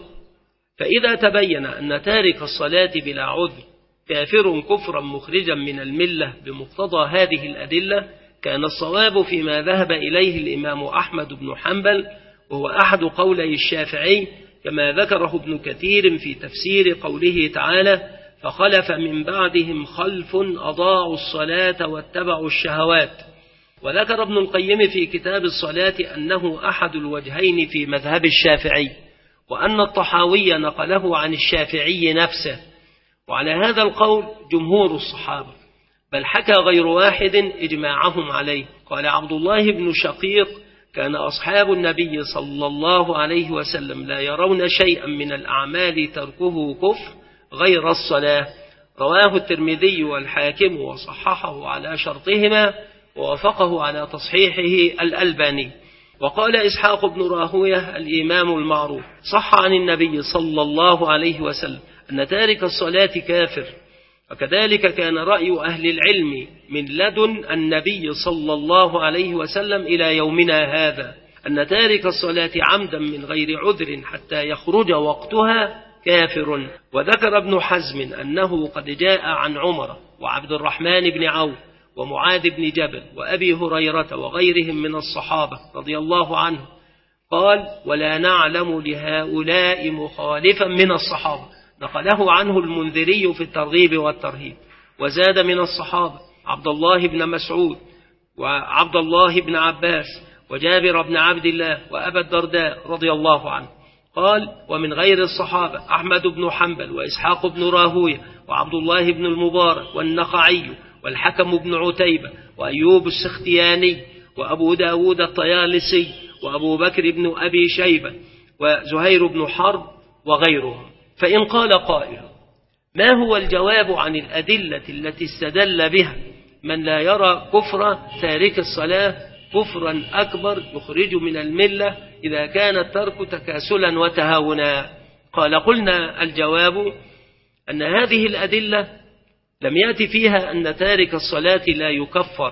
فإذا تبين أن تارك الصلاة بلا عذر كافر كفرا مخرجا من الملة بمقتضى هذه الأدلة، كان الصواب فيما ذهب إليه الإمام أحمد بن حنبل، وهو أحد قولي الشافعي، كما ذكره ابن كثير في تفسير قوله تعالى: فخلف من بعدهم خلف أضاعوا الصلاة واتبعوا الشهوات. وذكر ابن القيم في كتاب الصلاة أنه أحد الوجهين في مذهب الشافعي، وأن الطحاوي نقله عن الشافعي نفسه، وعلى هذا القول جمهور الصحابة، بل حكى غير واحد إجماعهم عليه. قال عبد الله بن شقيق: كان أصحاب النبي صلى الله عليه وسلم لا يرون شيئا من الأعمال تركه كفر غير الصلاة. رواه الترمذي والحاكم وصححه على شرطهما، ووافقه على تصحيحه الألباني. وقال إسحاق بن راهويه الإمام المعروف: صح عن النبي صلى الله عليه وسلم أن تارك الصلاة كافر. وكذلك كان رأي أهل العلم من لدن النبي صلى الله عليه وسلم إلى يومنا هذا، أن تارك الصلاة عمدا من غير عذر حتى يخرج وقتها كافر. وذكر ابن حزم أنه قد جاء عن عمر وعبد الرحمن بن عوف ومعاذ بن جبل وأبي هريرة وغيرهم من الصحابة رضي الله عنه، قال: ولا نعلم لهؤلاء مخالفا من الصحابة. نقله عنه المنذري في الترغيب والترهيب. وزاد من الصحابة عبد الله بن مسعود وعبد الله بن عباس وجابر بن عبد الله وأبا الدرداء رضي الله عنه. قال: ومن غير الصحابة أحمد بن حنبل وإسحاق بن راهويه وعبد الله بن المبارك والنخعي والحكم بن عتيبة وأيوب السختياني وأبو داود الطيالسي وأبو بكر بن أبي شيبة وزهير بن حرب وغيرهم. فإن قال قائل: ما هو الجواب عن الأدلة التي استدل بها من لا يرى كفر تارك الصلاة كفرا أكبر يخرج من الملة إذا كان الترك تكاسلا وتهاونا؟ قال: قلنا الجواب أن هذه الأدلة لم يأتي فيها أن تارك الصلاة لا يكفر،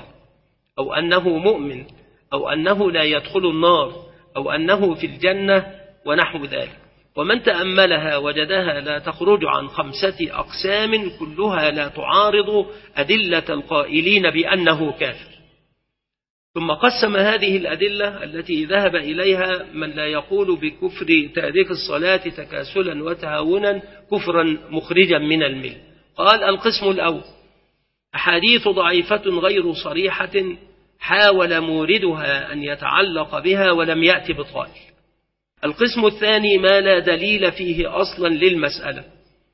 أو أنه مؤمن، أو أنه لا يدخل النار، أو أنه في الجنة ونحو ذلك. ومن تأملها وجدها لا تخرج عن خمسة أقسام كلها لا تعارض أدلة القائلين بأنه كافر. ثم قسم هذه الأدلة التي ذهب إليها من لا يقول بكفر تارك الصلاة تكاسلا وتهاونا كفرا مخرجا من الملة. قال: القسم الأول: أحاديث ضعيفة غير صريحة حاول موردها أن يتعلق بها ولم يأتي بطائل. القسم الثاني: ما لا دليل فيه أصلا للمسألة،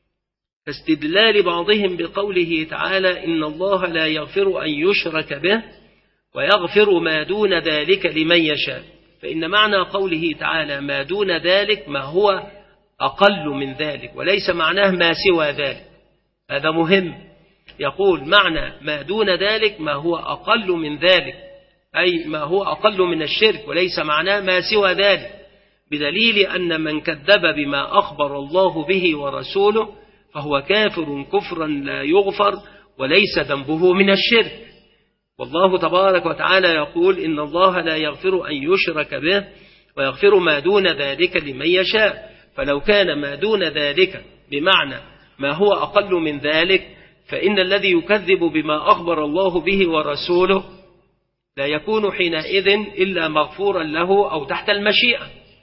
فاستدلال بعضهم بقوله تعالى: إن الله لا يغفر أن يشرك به ويغفر ما دون ذلك لمن يشاء. فإن معنى قوله تعالى ما دون ذلك ما هو أقل من ذلك، وليس معناه ما سوى ذلك. هذا مهم. يقول معنى ما دون ذلك ما هو أقل من ذلك، أي ما هو أقل من الشرك، وليس معناه ما سوى ذلك، بدليل أن من كذب بما أخبر الله به ورسوله فهو كافر كفرا لا يغفر وليس ذنبه من الشرك. والله تبارك وتعالى يقول: إن الله لا يغفر أن يشرك به ويغفر ما دون ذلك لمن يشاء. فلو كان ما دون ذلك بمعنى ما هو أقل من ذلك، فإن الذي يكذب بما أخبر الله به ورسوله لا يكون حينئذ إلا مغفورا له أو تحت المشيئة،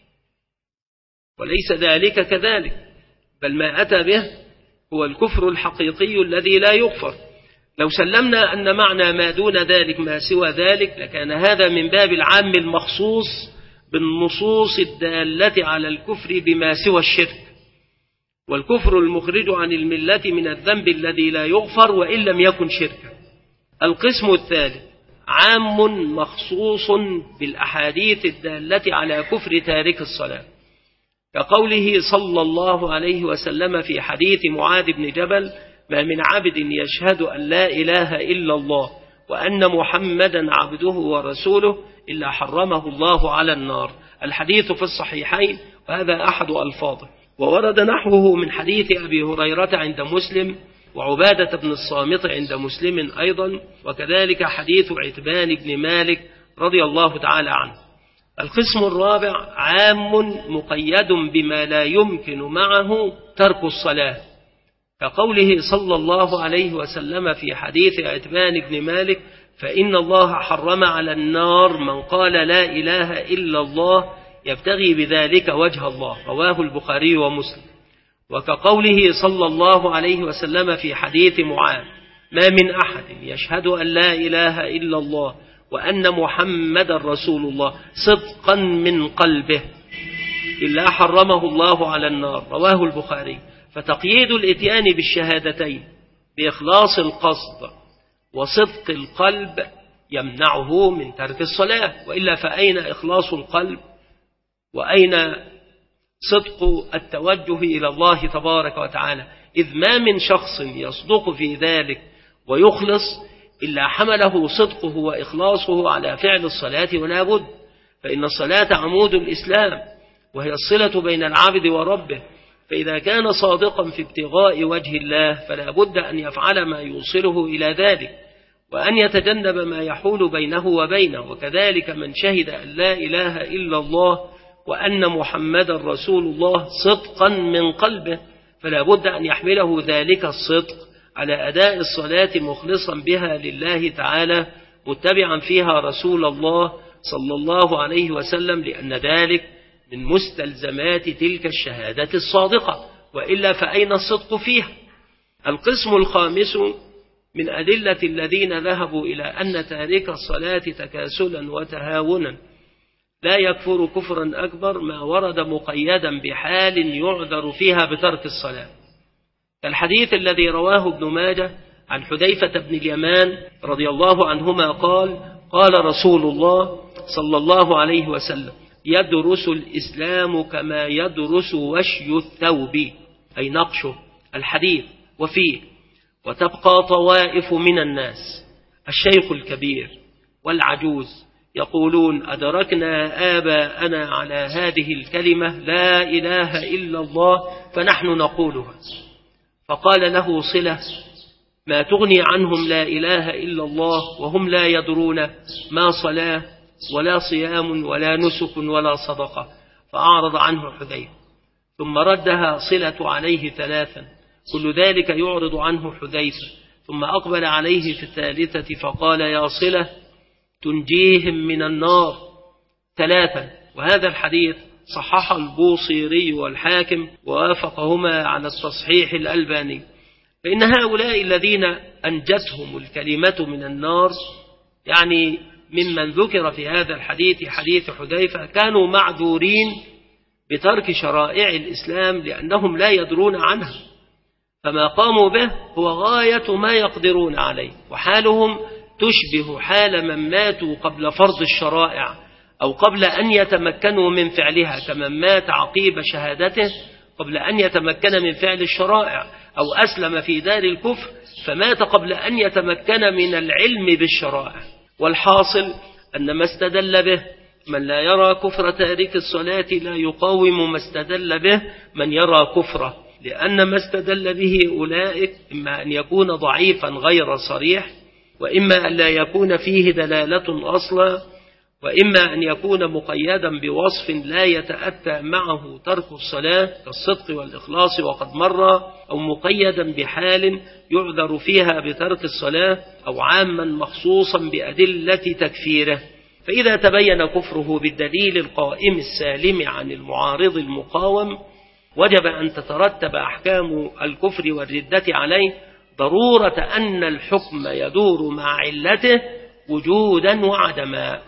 وليس ذلك كذلك، بل ما أتى به هو الكفر الحقيقي الذي لا يغفر. لو سلمنا أن معنى ما دون ذلك ما سوى ذلك لكان هذا من باب العام المخصوص بالنصوص الدالة على الكفر بما سوى الشرك، والكفر المخرج عن الملة من الذنب الذي لا يغفر وإن لم يكن شركا. القسم الثالث عام مخصوص بالأحاديث الدالة على كفر تارك الصلاة، كقوله صلى الله عليه وسلم في حديث معاذ بن جبل: ما من عبد يشهد أن لا إله إلا الله وأن محمدا عبده ورسوله إلا حرمه الله على النار. الحديث في الصحيحين، وهذا أحد ألفاظه. وورد نحوه من حديث أبي هريرة عند مسلم وعبادة بن الصامت عند مسلم أيضا، وكذلك حديث عتبان بن مالك رضي الله تعالى عنه. القسم الرابع عام مقيد بما لا يمكن معه ترك الصلاة، كقوله صلى الله عليه وسلم في حديث عتبان بن مالك: فإن الله حرم على النار من قال لا إله إلا الله يبتغي بذلك وجه الله، رواه البخاري ومسلم. وكقوله صلى الله عليه وسلم في حديث معاذ: ما من أحد يشهد أن لا إله إلا الله وأن محمد رسول الله صدقا من قلبه إلا حرمه الله على النار، رواه البخاري. فتقييد الإتيان بالشهادتين بإخلاص القصد وصدق القلب يمنعه من ترك الصلاة، وإلا فأين إخلاص القلب وأين صدق التوجه إلى الله تبارك وتعالى؟ إذ ما من شخص يصدق في ذلك ويخلص إلا حمله صدقه وإخلاصه على فعل الصلاة، ولا بد، فإن الصلاة عمود الإسلام وهي الصلة بين العبد وربه، فإذا كان صادقا في ابتغاء وجه الله فلا بد أن يفعل ما يوصله إلى ذلك، وأن يتجنب ما يحول بينه وبينه. وكذلك من شهد أن لا إله إلا الله وأن محمد رسول الله صدقا من قلبه فلا بد أن يحمله ذلك الصدق على أداء الصلاة مخلصا بها لله تعالى، متبعا فيها رسول الله صلى الله عليه وسلم، لأن ذلك من مستلزمات تلك الشهادة الصادقة، وإلا فأين الصدق فيها؟ القسم الخامس من أدلة الذين ذهبوا إلى أن تارك الصلاة تكاسلا وتهاونا لا يكفر كفرا أكبر ما ورد مقيدا بحال يعذر فيها بترك الصلاة، الحديث الذي رواه ابن ماجه عن حذيفة بن اليمان رضي الله عنهما قال: قال رسول الله صلى الله عليه وسلم: يدرس الإسلام كما يدرس وشي الثوب، أي نقشه الحديث. وفيه: وتبقى طوائف من الناس الشيخ الكبير والعجوز يقولون: أدركنا آباءنا على هذه الكلمة لا إله إلا الله فنحن نقولها. فقال له صلة: ما تغني عنهم لا إله إلا الله وهم لا يدرون ما صلاة ولا صيام ولا نسك ولا صدقة؟ فأعرض عنه حذيفة، ثم ردها صلة عليه ثلاثا، كل ذلك يعرض عنه حذيفة، ثم أقبل عليه في الثالثة فقال: يا صلة تنجيهم من النار ثلاثا. وهذا الحديث صحح البوصيري والحاكم ووافقهما على التصحيح الألباني. فإن هؤلاء الذين أنجتهم الكلمة من النار، يعني ممن ذكر في هذا الحديث حديث حذيفة، كانوا معذورين بترك شرائع الإسلام لأنهم لا يدرون عنها، فما قاموا به هو غاية ما يقدرون عليه، وحالهم تشبه حال من ماتوا قبل فرض الشرائع أو قبل أن يتمكنوا من فعلها، كمن مات عقيب شهادته قبل أن يتمكن من فعل الشرائع، أو أسلم في دار الكفر فمات قبل أن يتمكن من العلم بالشرائع. والحاصل أن ما استدل به من لا يرى كفر تارك الصلاة لا يقاوم ما استدل به من يرى كفره، لأن ما استدل به أولئك إما أن يكون ضعيفا غير صريح، وإما أن لا يكون فيه دلالة أصلا، وإما أن يكون مقيدا بوصف لا يتأتى معه ترك الصلاة كالصدق والإخلاص وقد مر، أو مقيدا بحال يعذر فيها بترك الصلاة، أو عاما مخصوصا بأدلة تكفيره. فإذا تبين كفره بالدليل القائم السالم عن المعارض المقاوم وجب أن تترتب أحكام الكفر والردة عليه، ضرورة أن الحكم يدور مع علته وجودا وعدما.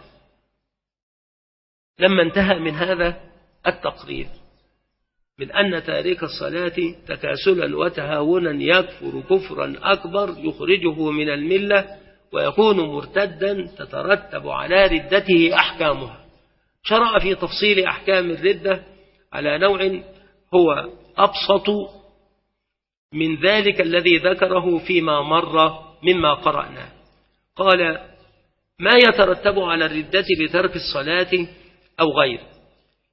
لما انتهى من هذا التقرير من أن تارك الصلاة تكاسلا وتهاونا يكفر كفرا أكبر يخرجه من الملة ويكون مرتدا تترتب على ردته أحكامها، شرع في تفصيل أحكام الردة على نوع هو أبسط من ذلك الذي ذكره فيما مر مما قرأنا. قال: ما يترتب على الردة بترك الصلاة أو غيره.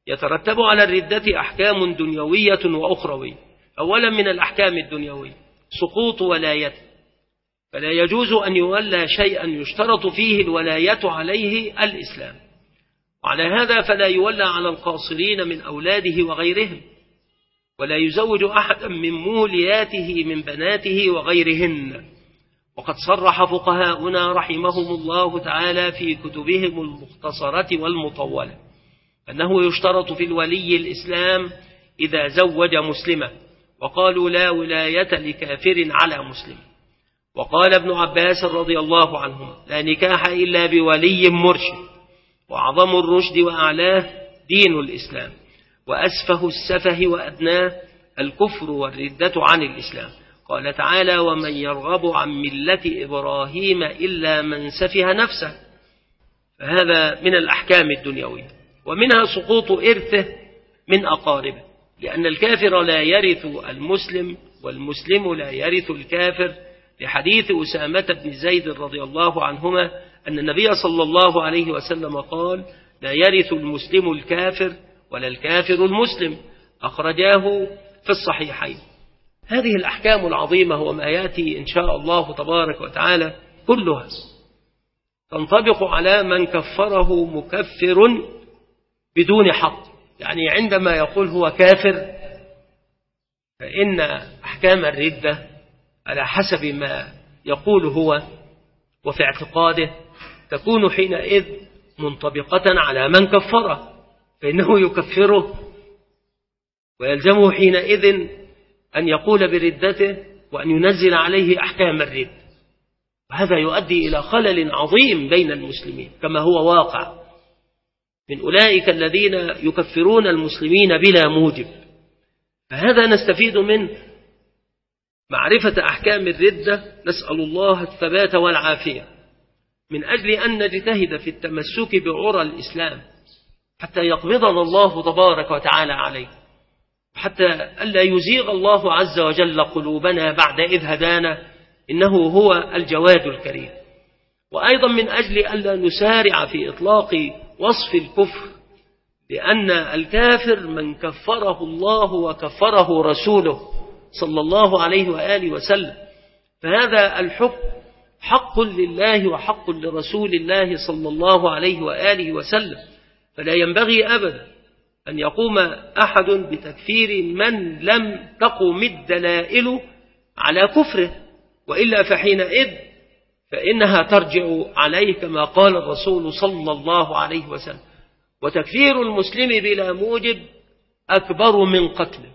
يترتب على الردة أحكام دنيوية وأخروية. أولا من الأحكام الدنيوية سقوط ولايته، فلا يجوز أن يولى شيئا يشترط فيه الولاية عليه الإسلام، وعلى هذا فلا يولى على القاصرين من أولاده وغيرهم، ولا يزوج أحدا من مولياته من بناته وغيرهن. وقد صرح فقهاؤنا رحمهم الله تعالى في كتبهم المختصرة والمطولة أنه يشترط في الولي الإسلام إذا زوج مسلمة، وقالوا لا ولاية لكافر على مسلم. وقال ابن عباس رضي الله عنهما لا نكاح إلا بولي مرشد، وأعظم الرشد وأعلاه دين الإسلام، وأسفه السفه وأدناه الكفر والردة عن الإسلام. قال تعالى ومن يرغب عن ملة إبراهيم إلا من سفه نفسه. فهذا من الأحكام الدنيوية. ومنها سقوط إرثه من أقاربه، لأن الكافر لا يرث المسلم والمسلم لا يرث الكافر، لحديث أسامة بن زيد رضي الله عنهما أن النبي صلى الله عليه وسلم قال لا يرث المسلم الكافر ولا الكافر المسلم، أخرجاه في الصحيحين. هذه الأحكام العظيمة وما يأتي إن شاء الله تبارك وتعالى كلها تنطبق على من كفره مكفر بدون حق. يعني عندما يقول هو كافر فإن أحكام الردة على حسب ما يقول هو وفي اعتقاده تكون حينئذ منطبقة على من كفره، فإنه يكفره ويلزمه حينئذ أن يقول بردته وأن ينزل عليه أحكام الرد. وهذا يؤدي إلى خلل عظيم بين المسلمين كما هو واقع من أولئك الذين يكفرون المسلمين بلا موجب. فهذا نستفيد منه معرفة أحكام الردة، نسأل الله الثبات والعافية من أجل أن نجتهد في التمسك بعرى الإسلام حتى يقبضنا الله تبارك وتعالى عليه، حتى ألا يزيغ الله عز وجل قلوبنا بعد إذ هدانا، إنه هو الجواد الكريم. وأيضا من أجل ألا نسارع في إطلاق وصف الكفر، لأن الكافر من كفره الله وكفره رسوله صلى الله عليه وآله وسلم، فهذا الحكم حق لله وحق لرسول الله صلى الله عليه وآله وسلم. فلا ينبغي أبدا أن يقوم أحد بتكفير من لم تقم الدلائل على كفره، وإلا فحينئذ فإنها ترجع عليه كما قال الرسول صلى الله عليه وسلم. وتكفير المسلم بلا موجب أكبر من قتله،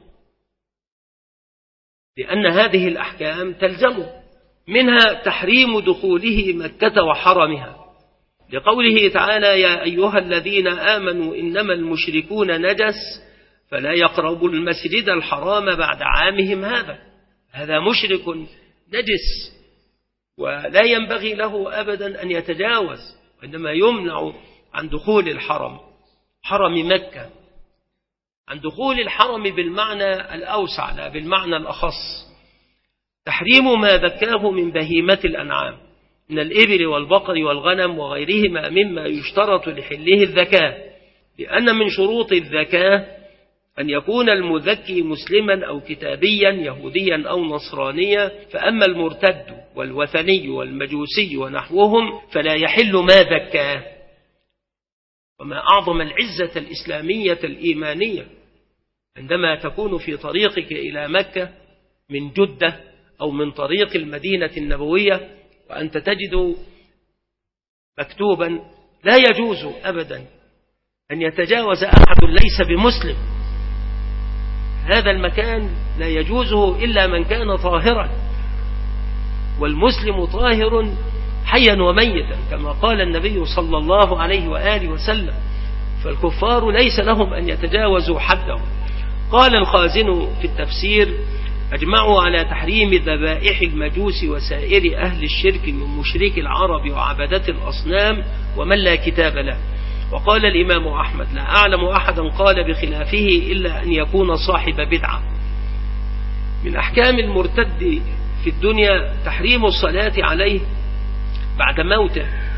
لأن هذه الأحكام تلزمه، منها تحريم دخوله مكة وحرمها، لقوله تعالى يا أيها الذين آمنوا إنما المشركون نجس فلا يقربوا المسجد الحرام بعد عامهم هذا. هذا مشرك نجس ولا ينبغي له أبدا أن يتجاوز، وإنما يمنع عن دخول الحرم، حرم مكة، عن دخول الحرم بالمعنى الأوسع لا بالمعنى الأخص. تحريم ما ذكاه من بهيمة الأنعام من الإبل والبقر والغنم وغيرهما مما يشترط لحله الذكاة، لأن من شروط الذكاة أن يكون المذكي مسلما أو كتابيا يهوديا أو نصرانيا. فأما المرتد والوثني والمجوسي ونحوهم فلا يحل ما ذكاه. وما أعظم العزة الإسلامية الإيمانية عندما تكون في طريقك إلى مكة من جدة أو من طريق المدينة النبوية وأنت تجد مكتوبا لا يجوز أبدا أن يتجاوز أحد ليس بمسلم هذا المكان، لا يجوزه إلا من كان طاهرا، والمسلم طاهر حيا وميتا كما قال النبي صلى الله عليه وآله وسلم. فالكفار ليس لهم أن يتجاوزوا حدهم. قال الخازن في التفسير أجمعوا على تحريم ذبائح المجوس وسائر أهل الشرك من مشرك العرب وعبدة الأصنام ومن لا كتاب له. وقال الإمام أحمد لا أعلم أحدا قال بخلافه إلا أن يكون صاحب بدعة. من أحكام المرتد في الدنيا تحريم الصلاة عليه بعد موته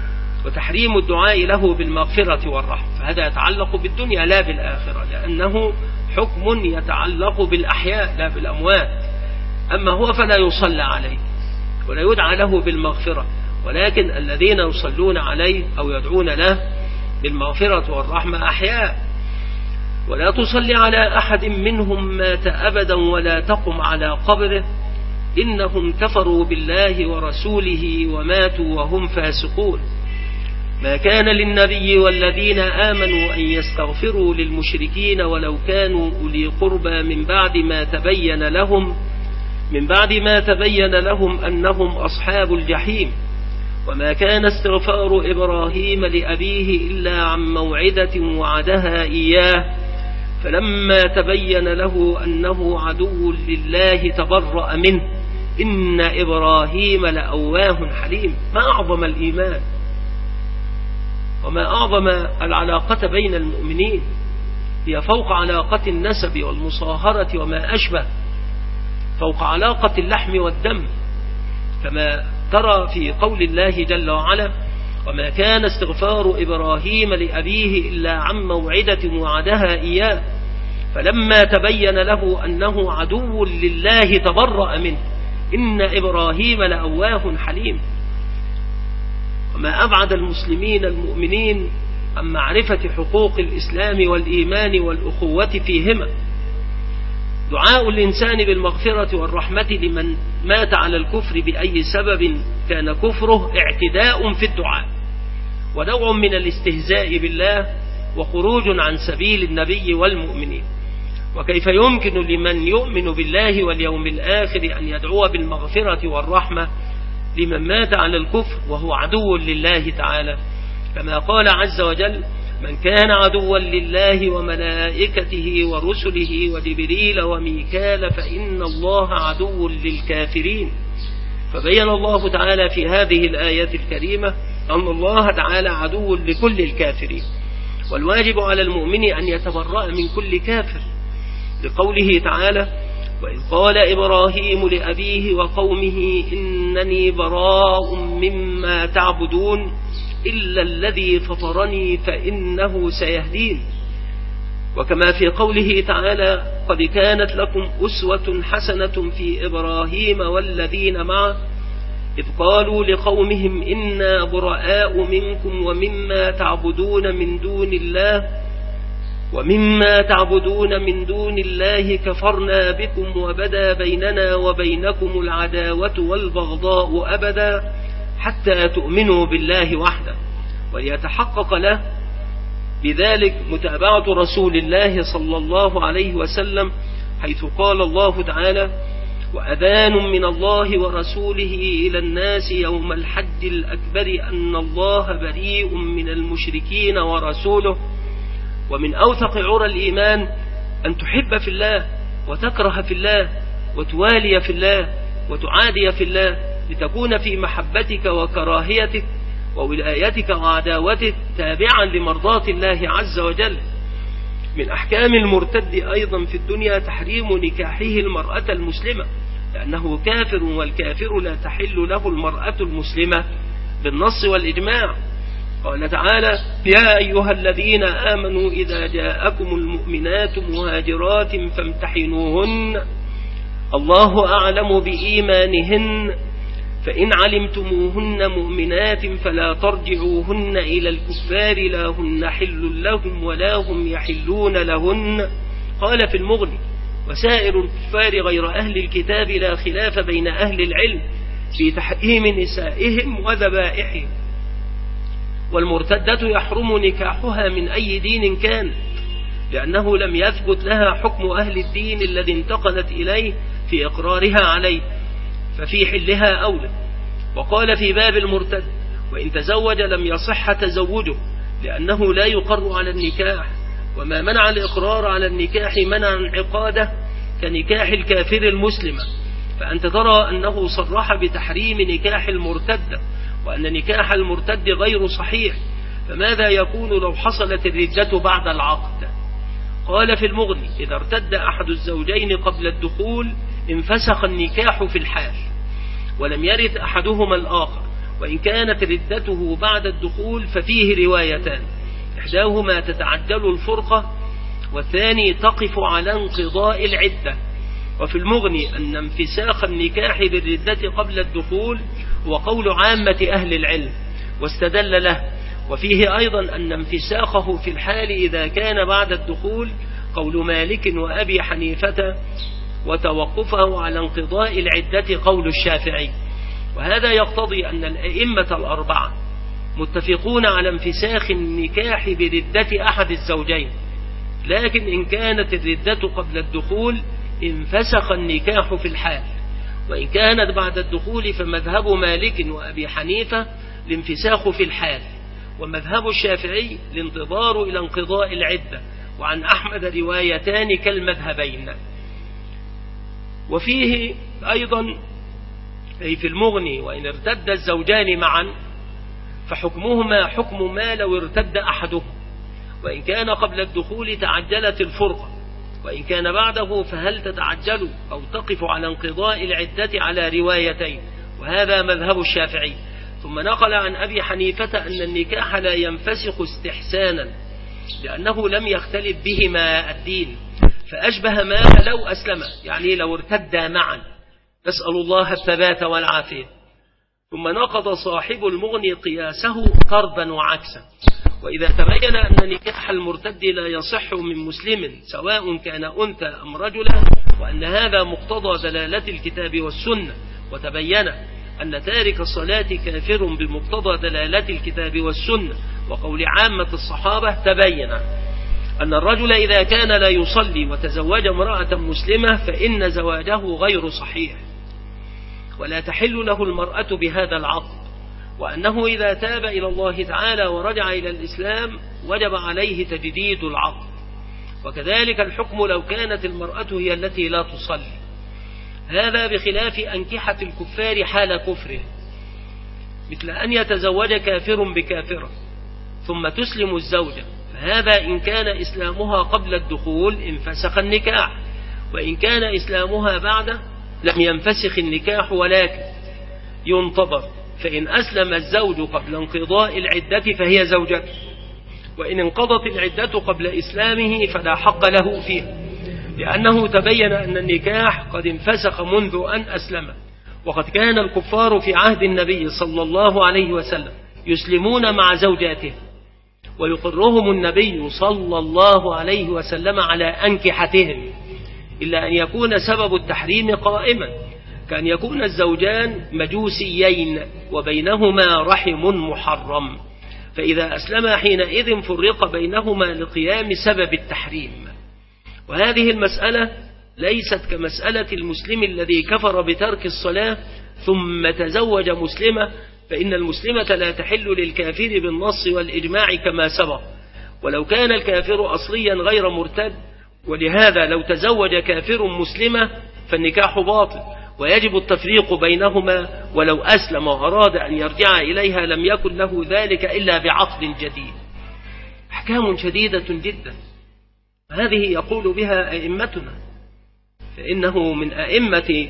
وتحريم الدعاء له بالمغفرة والرحمة، فهذا يتعلق بالدنيا لا بالآخرة، لأنه حكم يتعلق بالأحياء لا بالأموات. أما هو فلا يصلى عليه ولا يدعى له بالمغفرة، ولكن الذين يصلون عليه أو يدعون له بالمغفرة والرحمة أحياء. ولا تصلي على أحد منهم مات أبدا ولا تقم على قبره إنهم كفروا بالله ورسوله وماتوا وهم فاسقون. ما كان للنبي والذين آمنوا أن يستغفروا للمشركين ولو كانوا أولي قربى من بعد ما تبين لهم من بعد ما تبين لهم أنهم أصحاب الجحيم. وما كان استغفار إبراهيم لأبيه إلا عن موعدة وعدها إياه فلما تبين له أنه عدو لله تبرأ منه إن إبراهيم لأواه حليم. ما أعظم الإيمان وما أعظم العلاقة بين المؤمنين، هي فوق علاقة النسب والمصاهرة وما أشبه، فوق علاقة اللحم والدم، كما ترى في قول الله جل وعلا: وما كان استغفار إبراهيم لأبيه إلا عن موعدة وعدها إياه فلما تبين له أنه عدو لله تبرأ منه إن إبراهيم لأواه حليم. وما أبعد المسلمين المؤمنين عن معرفة حقوق الإسلام والإيمان والأخوة فيهما. دعاء الإنسان بالمغفرة والرحمة لمن مات على الكفر بأي سبب كان كفره اعتداء في الدعاء ونوع من الاستهزاء بالله وخروج عن سبيل النبي والمؤمنين. وكيف يمكن لمن يؤمن بالله واليوم الآخر أن يدعو بالمغفرة والرحمة لمن مات على الكفر وهو عدو لله تعالى، كما قال عز وجل: من كان عدوا لله وملائكته ورسله وجبريل وميكال فإن الله عدو للكافرين. فبين الله تعالى في هذه الآية الكريمة أن الله تعالى عدو لكل الكافرين، والواجب على المؤمن أن يتبرأ من كل كافر، لقوله تعالى: وإذ قال إبراهيم لأبيه وقومه إنني براء مما تعبدون إلا الذي فطرني فإنه سيهدين. وكما في قوله تعالى: قد كانت لكم أسوة حسنة في إبراهيم والذين معه إذ قالوا لقومهم إنا براء منكم ومما تعبدون من دون الله ومما تعبدون من دون الله كفرنا بكم وبدا بيننا وبينكم العداوة والبغضاء أبدا حتى تؤمنوا بالله وحده. وليتحقق له بذلك متابعة رسول الله صلى الله عليه وسلم، حيث قال الله تعالى: وأذان من الله ورسوله إلى الناس يوم الحج الأكبر أن الله بريء من المشركين ورسوله. ومن أوثق عرى الإيمان أن تحب في الله وتكره في الله وتوالي في الله وتعادي في الله، لتكون في محبتك وكراهيتك وولايتك وعداوتك تابعا لمرضاة الله عز وجل. من أحكام المرتد أيضا في الدنيا تحريم نكاحه المرأة المسلمة، لأنه كافر، والكافر لا تحل له المرأة المسلمة بالنص والإجماع. قال تعالى: يا أيها الذين آمنوا إذا جاءكم المؤمنات مهاجرات فامتحنوهن الله أعلم بإيمانهن فإن علمتموهن مؤمنات فلا ترجعوهن إلى الكفار لا هن حل لهم ولا هم يحلون لهن. قال في المغني: وسائر الكفار غير أهل الكتاب لا خلاف بين أهل العلم في تحريم نسائهم وذبائحهم. والمرتدة يحرم نكاحها من أي دين كان، لأنه لم يثبت لها حكم أهل الدين الذي انتقلت إليه في إقرارها عليه، ففي حلها أولى. وقال في باب المرتد: وإن تزوج لم يصح تزوجه، لأنه لا يقر على النكاح. وما منع الإقرار على النكاح منع انعقاده كنكاح الكافر المسلمة. فأنت ترى أنه صرح بتحريم نكاح المرتد، وأن نكاح المرتد غير صحيح، فماذا يكون لو حصلت الردة بعد العقد؟ قال في المغني: إذا ارتد أحد الزوجين قبل الدخول انفسخ النكاح في الحال ولم يرث أحدهما الآخر، وإن كانت ردته بعد الدخول ففيه روايتان، إحداهما تتعجل الفرقة، والثاني تقف على انقضاء العدة. وفي المغني أن انفساخ النكاح بالردة قبل الدخول هو قول عامة أهل العلم واستدل له، وفيه أيضا أن انفساخه في الحال إذا كان بعد الدخول قول مالك وأبي حنيفة، وتوقفه على انقضاء العدة قول الشافعي. وهذا يقتضي أن الأئمة الأربعة متفقون على انفساخ النكاح بردة أحد الزوجين، لكن إن كانت الردة قبل الدخول انفسخ النكاح في الحال، وإن كانت بعد الدخول فمذهب مالك وأبي حنيفة الانفساخ في الحال، ومذهب الشافعي الانتظار إلى انقضاء العدة، وعن أحمد روايتان كالمذهبين. وفيه أيضا أي في المغني وإن ارتد الزوجان معا فحكمهما حكم ما لو ارتد أحدهم، وإن كان قبل الدخول تعجلت الفرقة، وإن كان بعده فهل تتعجل أو تقف على انقضاء العدة على روايتين، وهذا مذهب الشافعي. ثم نقل عن أبي حنيفة أن النكاح لا ينفسخ استحسانا لأنه لم يختلف بهما الدين، فأشبه ما لو أسلم، يعني لو ارتدا معا، نسأل الله الثبات والعافية. ثم نقض صاحب المغني قياسه طردا وعكسا، وإذا تبين أن نكاح المرتد لا يصح من مسلم سواء كان أنثى أم رجلا، وأن هذا مقتضى دلالة الكتاب والسنة، وتبين أن تارك الصلاة كافر بمقتضى دلالة الكتاب والسنة وقول عامة الصحابة، تبين أن الرجل إذا كان لا يصلي وتزوج امرأة مسلمة فإن زواجه غير صحيح ولا تحل له المرأة بهذا العقد، وأنه إذا تاب إلى الله تعالى ورجع إلى الإسلام وجب عليه تجديد العقد. وكذلك الحكم لو كانت المرأة هي التي لا تصلي، هذا بخلاف أنكحة الكفار حال كفره، مثل أن يتزوج كافر بكافرة ثم تسلم الزوجة، فهذا إن كان إسلامها قبل الدخول انفسخ النكاح، وإن كان إسلامها بعده لم ينفسخ النكاح ولكن ينتظر، فإن أسلم الزوج قبل انقضاء العدة فهي زوجته، وإن انقضت العدة قبل إسلامه فلا حق له فيها، لأنه تبين أن النكاح قد انفسخ منذ أن أسلم. وقد كان الكفار في عهد النبي صلى الله عليه وسلم يسلمون مع زوجاته، ويقرهم النبي صلى الله عليه وسلم على أنكحتهم، إلا أن يكون سبب التحريم قائما، كأن يكون الزوجان مجوسيين وبينهما رحم محرم، فإذا أسلم حينئذ فرق بينهما لقيام سبب التحريم. وهذه المسألة ليست كمسألة المسلم الذي كفر بترك الصلاة ثم تزوج مسلمة، فإن المسلمة لا تحل للكافر بالنص والإجماع كما سبق، ولو كان الكافر أصليا غير مرتد، ولهذا لو تزوج كافر مسلمة فالنكاح باطل، ويجب التفريق بينهما، ولو أسلم وأراد أن يرجع إليها لم يكن له ذلك إلا بعقد جديد. أحكام شديدة جدا، هذه يقول بها أئمتنا، فإنه من أئمة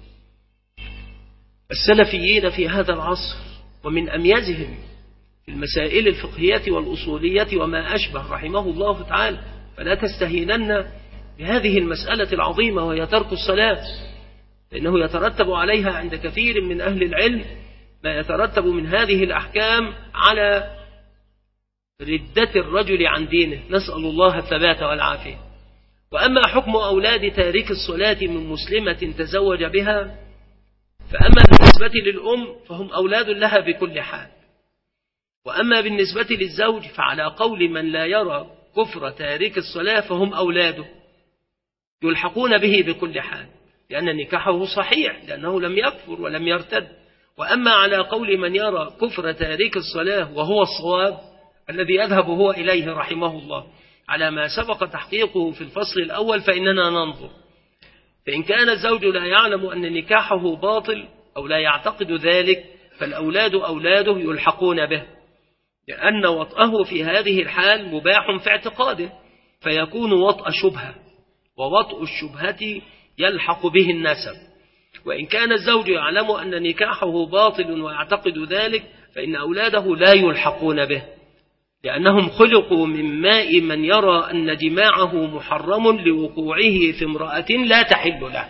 السلفيين في هذا العصر ومن أميزهم في المسائل الفقهية والأصولية وما أشبه رحمه الله تعالى، فلا تستهينن بهذه المسألة العظيمة وهي ترك الصلاة، لأنه يترتب عليها عند كثير من أهل العلم ما يترتب من هذه الأحكام على ردة الرجل عن دينه، نسأل الله الثبات والعافية. وأما حكم أولاد تارك الصلاة من مسلمة تزوج بها، فأما بالنسبة للأم فهم أولاد لها بكل حال، وأما بالنسبة للزوج فعلى قول من لا يرى كفر تارك الصلاة فهم أولاده يلحقون به بكل حال، لأن نكاحه صحيح لأنه لم يكفر ولم يرتد. وأما على قول من يرى كفر تارك الصلاة وهو الصواب الذي يذهب هو إليه رحمه الله على ما سبق تحقيقه في الفصل الأول، فإننا ننظر، فإن كان الزوج لا يعلم أن نكاحه باطل أو لا يعتقد ذلك فالأولاد أولاده يلحقون به، لأن وطأه في هذه الحال مباح في اعتقاده فيكون وطأ شبهة، ووطأ الشبهة يلحق به النسب. وإن كان الزوج يعلم أن نكاحه باطل ويعتقد ذلك فإن أولاده لا يلحقون به، لأنهم خلقوا من ماء من يرى أن جماعه محرم لوقوعه في امرأة لا تحل له،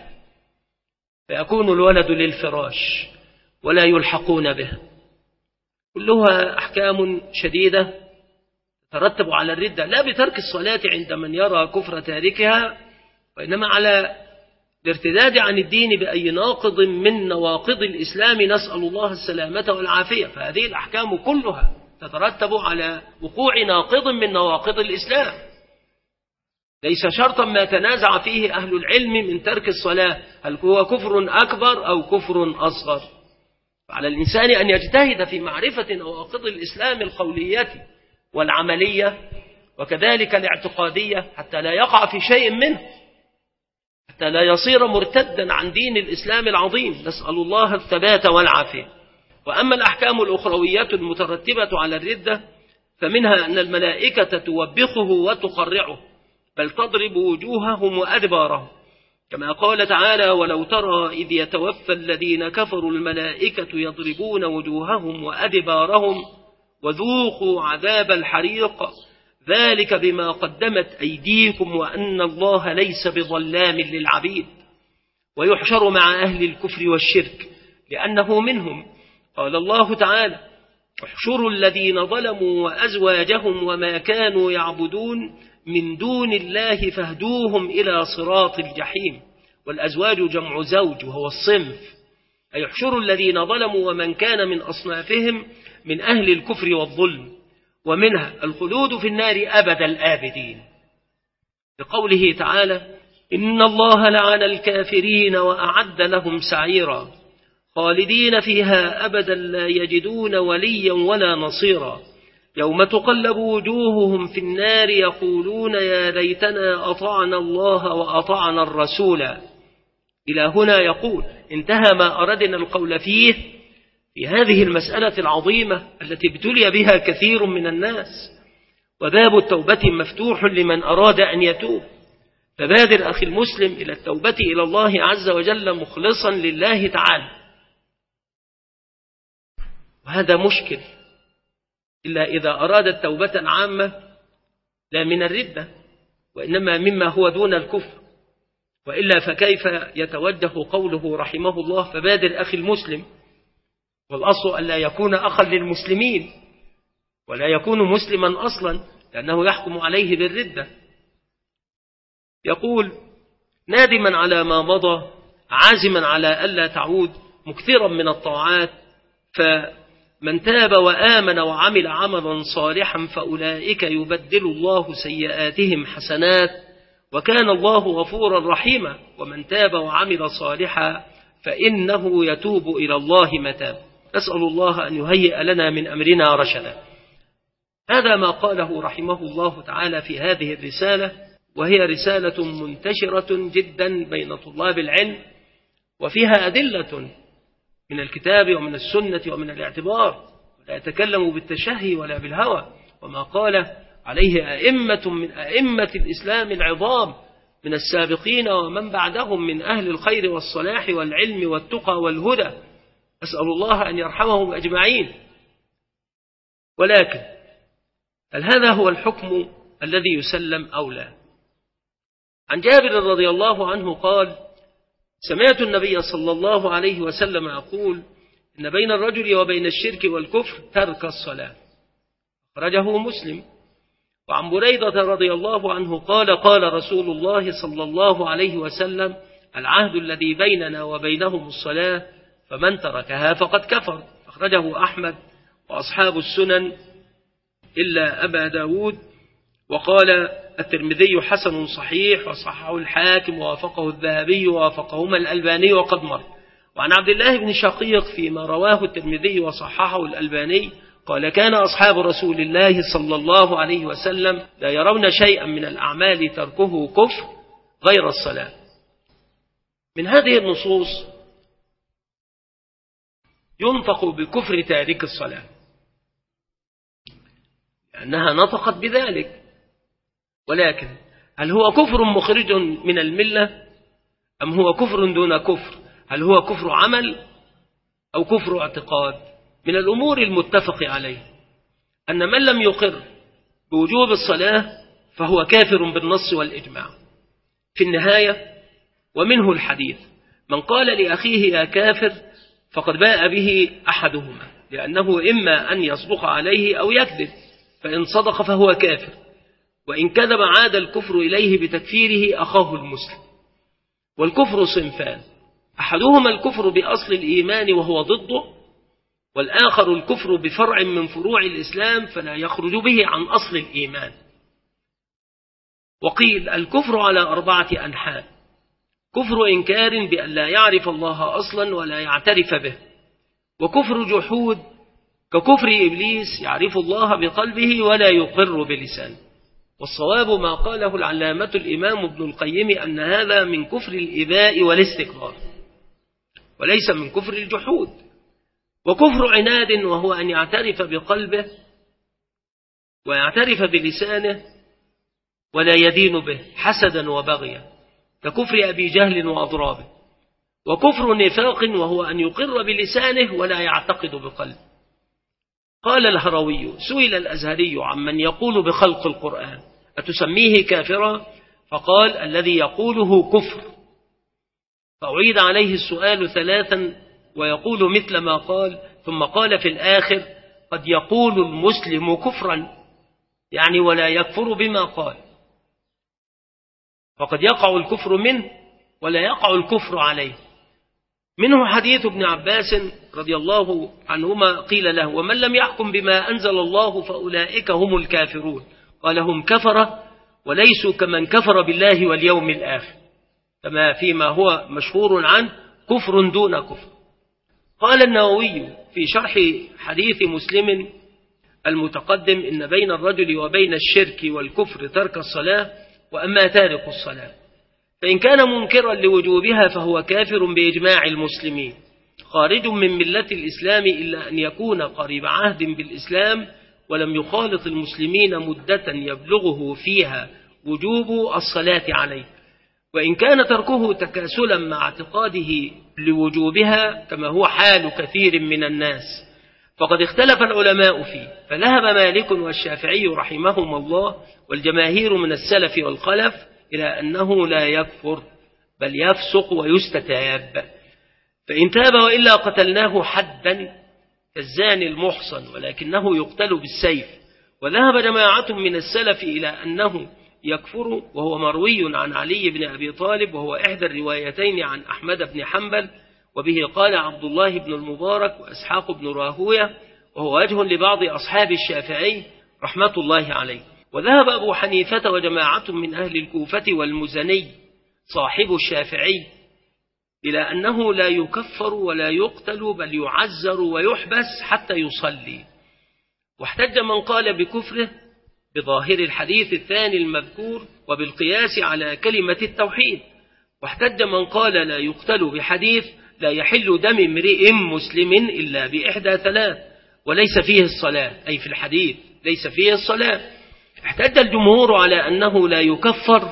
فيكون الولد للفراش ولا يلحقون به. كلها أحكام شديدة ترتب على الردة، لا بترك الصلاة عند من يرى كفر تاركها، وإنما على الارتداد عن الدين بأي ناقض من نواقض الإسلام، نسأل الله السلامة والعافية. فهذه الأحكام كلها تترتب على وقوع ناقض من نواقض الإسلام، ليس شرطا ما تنازع فيه أهل العلم من ترك الصلاة هل هو كفر أكبر أو كفر أصغر. فعلى الإنسان أن يجتهد في معرفة نواقض الإسلام القولية والعملية وكذلك الاعتقادية حتى لا يقع في شيء منه، حتى لا يصير مرتدا عن دين الإسلام العظيم، نسأل الله الثبات والعافية. وأما الأحكام الأخروية المترتبة على الردة فمنها أن الملائكة توبخه وتقرعه، بل تضرب وجوههم وأدبارهم، كما قال تعالى: ولو ترى إذ يتوفى الذين كفروا الملائكة يضربون وجوههم وأدبارهم وذوقوا عذاب الحريق ذلك بما قدمت أيديكم وأن الله ليس بظلام للعبيد. ويحشر مع أهل الكفر والشرك لأنه منهم، قال الله تعالى: احشروا الذين ظلموا وأزواجهم وما كانوا يعبدون من دون الله فاهدوهم إلى صراط الجحيم. والأزواج جمع زوج وهو الصنف، أي احشروا الذين ظلموا ومن كان من أصنافهم من أهل الكفر والظلم، ومنها الخلود في النار أبد الآبدين، لقوله تعالى: إن الله لعن الكافرين وأعد لهم سعيرا خالدين فيها أبدا لا يجدون وليا ولا نصيرا يوم تقلب وجوههم في النار يقولون يا ليتنا أطعنا الله وأطعنا الرسول. إلى هنا يقول انتهى ما أردنا القول فيه في هذه المسألة العظيمة التي ابتلي بها كثير من الناس، وباب التوبة مفتوح لمن أراد أن يتوب، فبادر أخي المسلم إلى التوبة إلى الله عز وجل مخلصا لله تعالى. وهذا مشكل إلا إذا أراد التوبة العامة لا من الردة وإنما مما هو دون الكفر، وإلا فكيف يتوجه قوله رحمه الله: فبادر أخي المسلم، والأصل أن لا يكون أخا للمسلمين ولا يكون مسلما أصلا لأنه يحكم عليه بالردة. يقول: نادما على ما مضى عازما على ألا تعود مكثرا من الطاعات، فمن تاب وآمن وعمل عملا صالحا فأولئك يبدل الله سيئاتهم حسنات وكان الله غفورا رحيما، ومن تاب وعمل صالحا فإنه يتوب إلى الله متاب. نسأل الله أن يهيئ لنا من أمرنا رشدا. هذا ما قاله رحمه الله تعالى في هذه الرسالة، وهي رسالة منتشرة جدا بين طلاب العلم، وفيها أدلة من الكتاب ومن السنة ومن الاعتبار، ولا يتكلم بالتشهي ولا بالهوى، وما قال عليه أئمة من أئمة الإسلام العظام من السابقين ومن بعدهم من أهل الخير والصلاح والعلم والتقى والهدى، أسأل الله أن يرحمهم أجمعين. ولكن هل هذا هو الحكم الذي يسلم أو لا؟ عن جابر رضي الله عنه قال: سمعت النبي صلى الله عليه وسلم يقول: إن بين الرجل وبين الشرك والكفر ترك الصلاة، أخرجه مسلم. وعن بريدة رضي الله عنه قال: قال رسول الله صلى الله عليه وسلم: العهد الذي بيننا وبينهم الصلاة فمن تركها فقد كفر، أخرجه أحمد وأصحاب السنن إلا أبا داود. وقال الترمذي: حسن صحيح، وصححه الحاكم ووافقه الذهبي ووافقهما الألباني وقد مر. وعن عبد الله بن شقيق فيما رواه الترمذي وصححه الألباني قال: كان أصحاب رسول الله صلى الله عليه وسلم لا يرون شيئا من الأعمال تركه كفر غير الصلاة. من هذه النصوص ينطق بكفر تارك الصلاة لأنها نطقت بذلك، ولكن هل هو كفر مخرج من الملة أم هو كفر دون كفر هل هو كفر عمل أو كفر اعتقاد؟ من الأمور المتفق عليه أن من لم يقر بوجوب الصلاة فهو كافر بالنص والإجماع. في النهاية ومنه الحديث: من قال لأخيه يا كافر فقد باء به أحدهما، لأنه إما أن يصدق عليه أو يكذب، فإن صدق فهو كافر، وإن كذب عاد الكفر إليه بتكفيره أخاه المسلم. والكفر صنفان: أحدهما الكفر بأصل الإيمان وهو ضده، والآخر الكفر بفرع من فروع الإسلام فلا يخرج به عن أصل الإيمان. وقيل الكفر على أربعة أنحاء: كفر إنكار بأن لا يعرف الله أصلا ولا يعترف به، وكفر جحود ككفر إبليس يعرف الله بقلبه ولا يقر بلسانه. والصواب ما قاله العلامة الإمام ابن القيم أن هذا من كفر الإباء والاستكبار وليس من كفر الجحود. وكفر عناد وهو أن يعترف بقلبه ويعترف بلسانه ولا يدين به حسدا وبغيا ككفر أبي جهل وأضرابه. وكفر نفاق وهو أن يقر بلسانه ولا يعتقد بقلبه. قال الهروي: سئل الأزهري عمن يقول بخلق القرآن أتسميه كافرا؟ فقال: الذي يقوله كفر. فأعيد عليه السؤال ثلاثا ويقول مثل ما قال، ثم قال في الآخر: قد يقول المسلم كفرا، يعني ولا يكفر بما قال، فقد يقع الكفر منه ولا يقع الكفر عليه. منه حديث ابن عباس رضي الله عنهما قيل له: ومن لم يحكم بما أنزل الله فأولئك هم الكافرون. قال: هم كفرة وليسوا كمن كفر بالله واليوم الآخر، كما فيما هو مشهور عنه كفر دون كفر. قال النووي في شرح حديث مسلم المتقدم: إن بين الرجل وبين الشرك والكفر ترك الصلاة، وأما تارك الصلاة فإن كان منكرا لوجوبها فهو كافر بإجماع المسلمين خارج من ملة الإسلام، إلا أن يكون قريب عهد بالإسلام ولم يخالط المسلمين مدة يبلغه فيها وجوب الصلاة عليه. وإن كان تركه تكاسلا مع اعتقاده لوجوبها كما هو حال كثير من الناس فقد اختلف العلماء فيه، فذهب مالك والشافعي رحمهم الله والجماهير من السلف والخلف إلى أنه لا يكفر بل يفسق ويستتاب، فإن تاب وإلا قتلناه حدا كالزاني المحصن، ولكنه يقتل بالسيف. وذهب جماعة من السلف إلى أنه يكفر، وهو مروي عن علي بن أبي طالب، وهو إحدى الروايتين عن أحمد بن حنبل، وبه قال عبد الله بن المبارك وإسحاق بن راهوية، وهو وجه لبعض أصحاب الشافعي رحمة الله عليه. وذهب أبو حنيفة وجماعة من أهل الكوفة والمزني صاحب الشافعي إلى أنه لا يكفر ولا يقتل بل يعزر ويحبس حتى يصلي. واحتج من قال بكفره بظاهر الحديث الثاني المذكور وبالقياس على كلمة التوحيد، واحتج من قال لا يقتل بحديث لا يحل دم امرئ مسلم إلا بإحدى ثلاث وليس فيه الصلاة، أي في الحديث ليس فيه الصلاة. احتج الجمهور على أنه لا يكفر،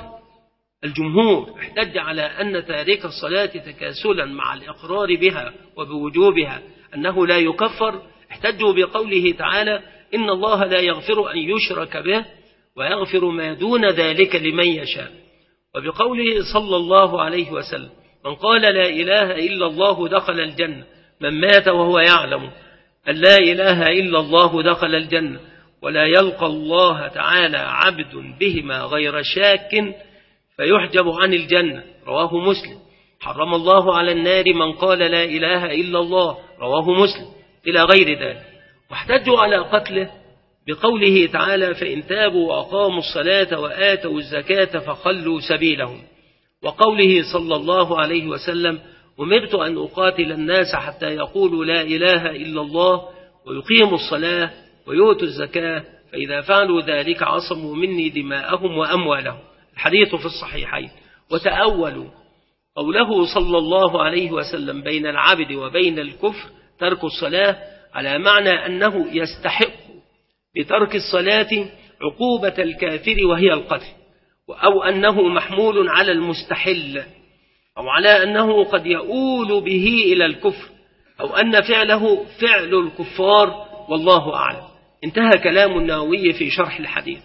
الجمهور احتج على أن تارك الصلاة تكاسلا مع الإقرار بها وبوجوبها أنه لا يكفر. احتجوا بقوله تعالى: إن الله لا يغفر أن يشرك به ويغفر ما دون ذلك لمن يشاء، وبقوله صلى الله عليه وسلم: من قال لا إله إلا الله دخل الجنة، من مات وهو يعلم أن لا إله إلا الله دخل الجنة ولا يلقى الله تعالى عبد بهما غير شاك فيحجب عن الجنة، رواه مسلم. حرم الله على النار من قال لا إله إلا الله، رواه مسلم، إلى غير ذلك. واحتجوا على قتله بقوله تعالى: فإن تابوا وأقاموا الصلاة وآتوا الزكاة فخلوا سبيلهم، وقوله صلى الله عليه وسلم: أمرت أن أقاتل الناس حتى يقولوا لا إله إلا الله ويقيموا الصلاة ويؤتوا الزكاة، فإذا فعلوا ذلك عصموا مني دماءهم وأموالهم. الحديث في الصحيحين. وتأولوا قوله صلى الله عليه وسلم: بين العبد وبين الكفر ترك الصلاة، على معنى أنه يستحق بترك الصلاة عقوبة الكافر وهي القتل، أو أنه محمول على المستحل أو على أنه قد يؤول به إلى الكفر، أو أن فعله فعل الكفار، والله أعلم. انتهى كلام النووي في شرح الحديث.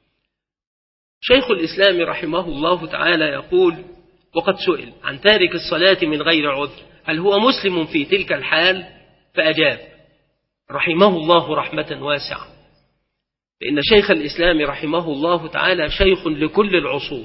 شيخ الإسلام رحمه الله تعالى يقول: وقد سئل عن تارك الصلاة من غير عذر هل هو مسلم في تلك الحال؟ فأجاب رحمه الله رحمة واسعة، لأن شيخ الإسلام رحمه الله تعالى شيخ لكل العصور،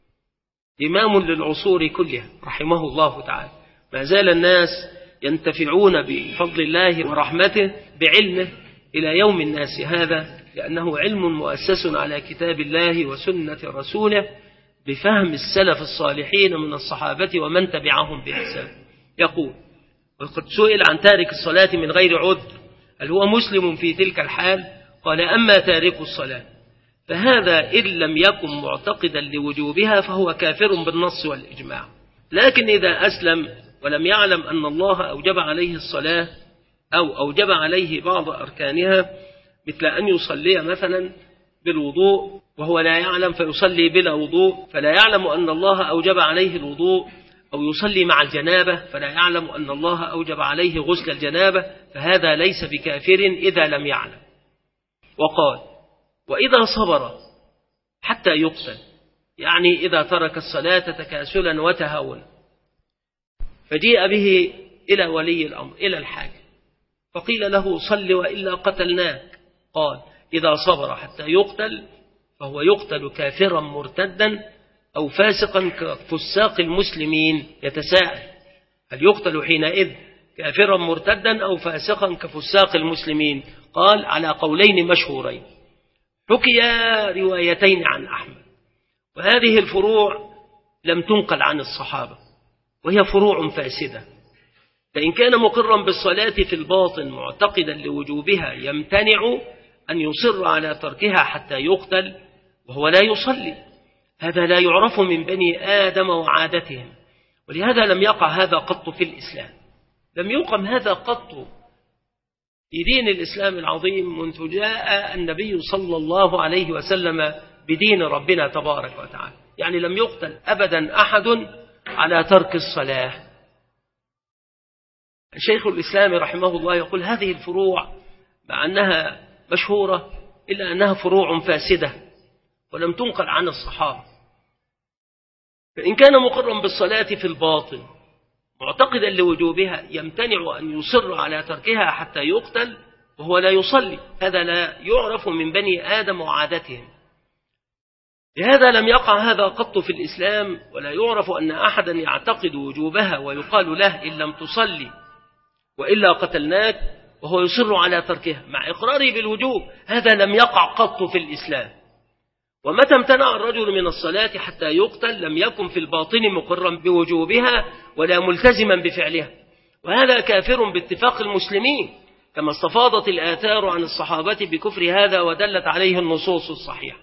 إمام للعصور كلها رحمه الله تعالى. ما زال الناس ينتفعون بفضل الله ورحمته بعلمه إلى يوم الناس هذا، لأنه علم مؤسس على كتاب الله وسنة رسوله بفهم السلف الصالحين من الصحابة ومن تبعهم بإحسان. يقول: وقد سئل عن تارك الصلاة من غير عذر هل هو مسلم في تلك الحال؟ قال: أما تارك الصلاة فهذا إن لم يكن معتقدا لوجوبها فهو كافر بالنص والإجماع، لكن إذا أسلم ولم يعلم أن الله أوجب عليه الصلاة أو أوجب عليه بعض أركانها، مثل أن يصلي مثلا بالوضوء وهو لا يعلم فيصلي بلا وضوء فلا يعلم أن الله أوجب عليه الوضوء، أو يصلي مع الجنابة فلا يعلم أن الله أوجب عليه غسل الجنابة، فهذا ليس بكافر إذا لم يعلم. وقال: وإذا صبر حتى يقتل، يعني إذا ترك الصلاة تكاسلا وتهاونا، فجيء به إلى ولي الأمر إلى الحاكم فقيل له: صل وإلا قتلناك. قال: إذا صبر حتى يقتل فهو يقتل كافرا مرتدا أو فاسقا كفساق المسلمين. يتساءل: هل يقتل حينئذ كافرا مرتدا أو فاسقا كفساق المسلمين؟ قال: على قولين مشهورين حكي روايتين عن أحمد، وهذه الفروع لم تنقل عن الصحابة، وهي فروع فاسدة. فإن كان مقرا بالصلاة في الباطن معتقدا لوجوبها يمتنع أن يصر على تركها حتى يقتل وهو لا يصلي، هذا لا يعرف من بني آدم وعادتهم، ولهذا لم يقع هذا قط في الإسلام، لم يقم هذا قط في دين الإسلام العظيم منذ جاء النبي صلى الله عليه وسلم بدين ربنا تبارك وتعالى. يعني لم يقتل أبدا أحد على ترك الصلاة. شيخ الإسلام رحمه الله يقول: هذه الفروع مع أنها مشهورة إلا أنها فروع فاسدة ولم تنقل عن الصحابة. فإن كان مقرا بالصلاة في الباطن معتقدا لوجوبها يمتنع أن يصر على تركها حتى يقتل وهو لا يصلي، هذا لا يعرف من بني آدم وعادتهم. لهذا لم يقع هذا قط في الإسلام، ولا يعرف أن أحدا يعتقد وجوبها ويقال له: إن لم تصلي وإلا قتلناك، وهو يصر على تركها مع إقراره بالوجوب. هذا لم يقع قط في الإسلام. ومتى امتنع الرجل من الصلاة حتى يقتل لم يكن في الباطن مقرا بوجوبها ولا ملتزما بفعلها، وهذا كافر باتفاق المسلمين، كما استفاضت الآثار عن الصحابة بكفر هذا ودلت عليه النصوص الصحيحة.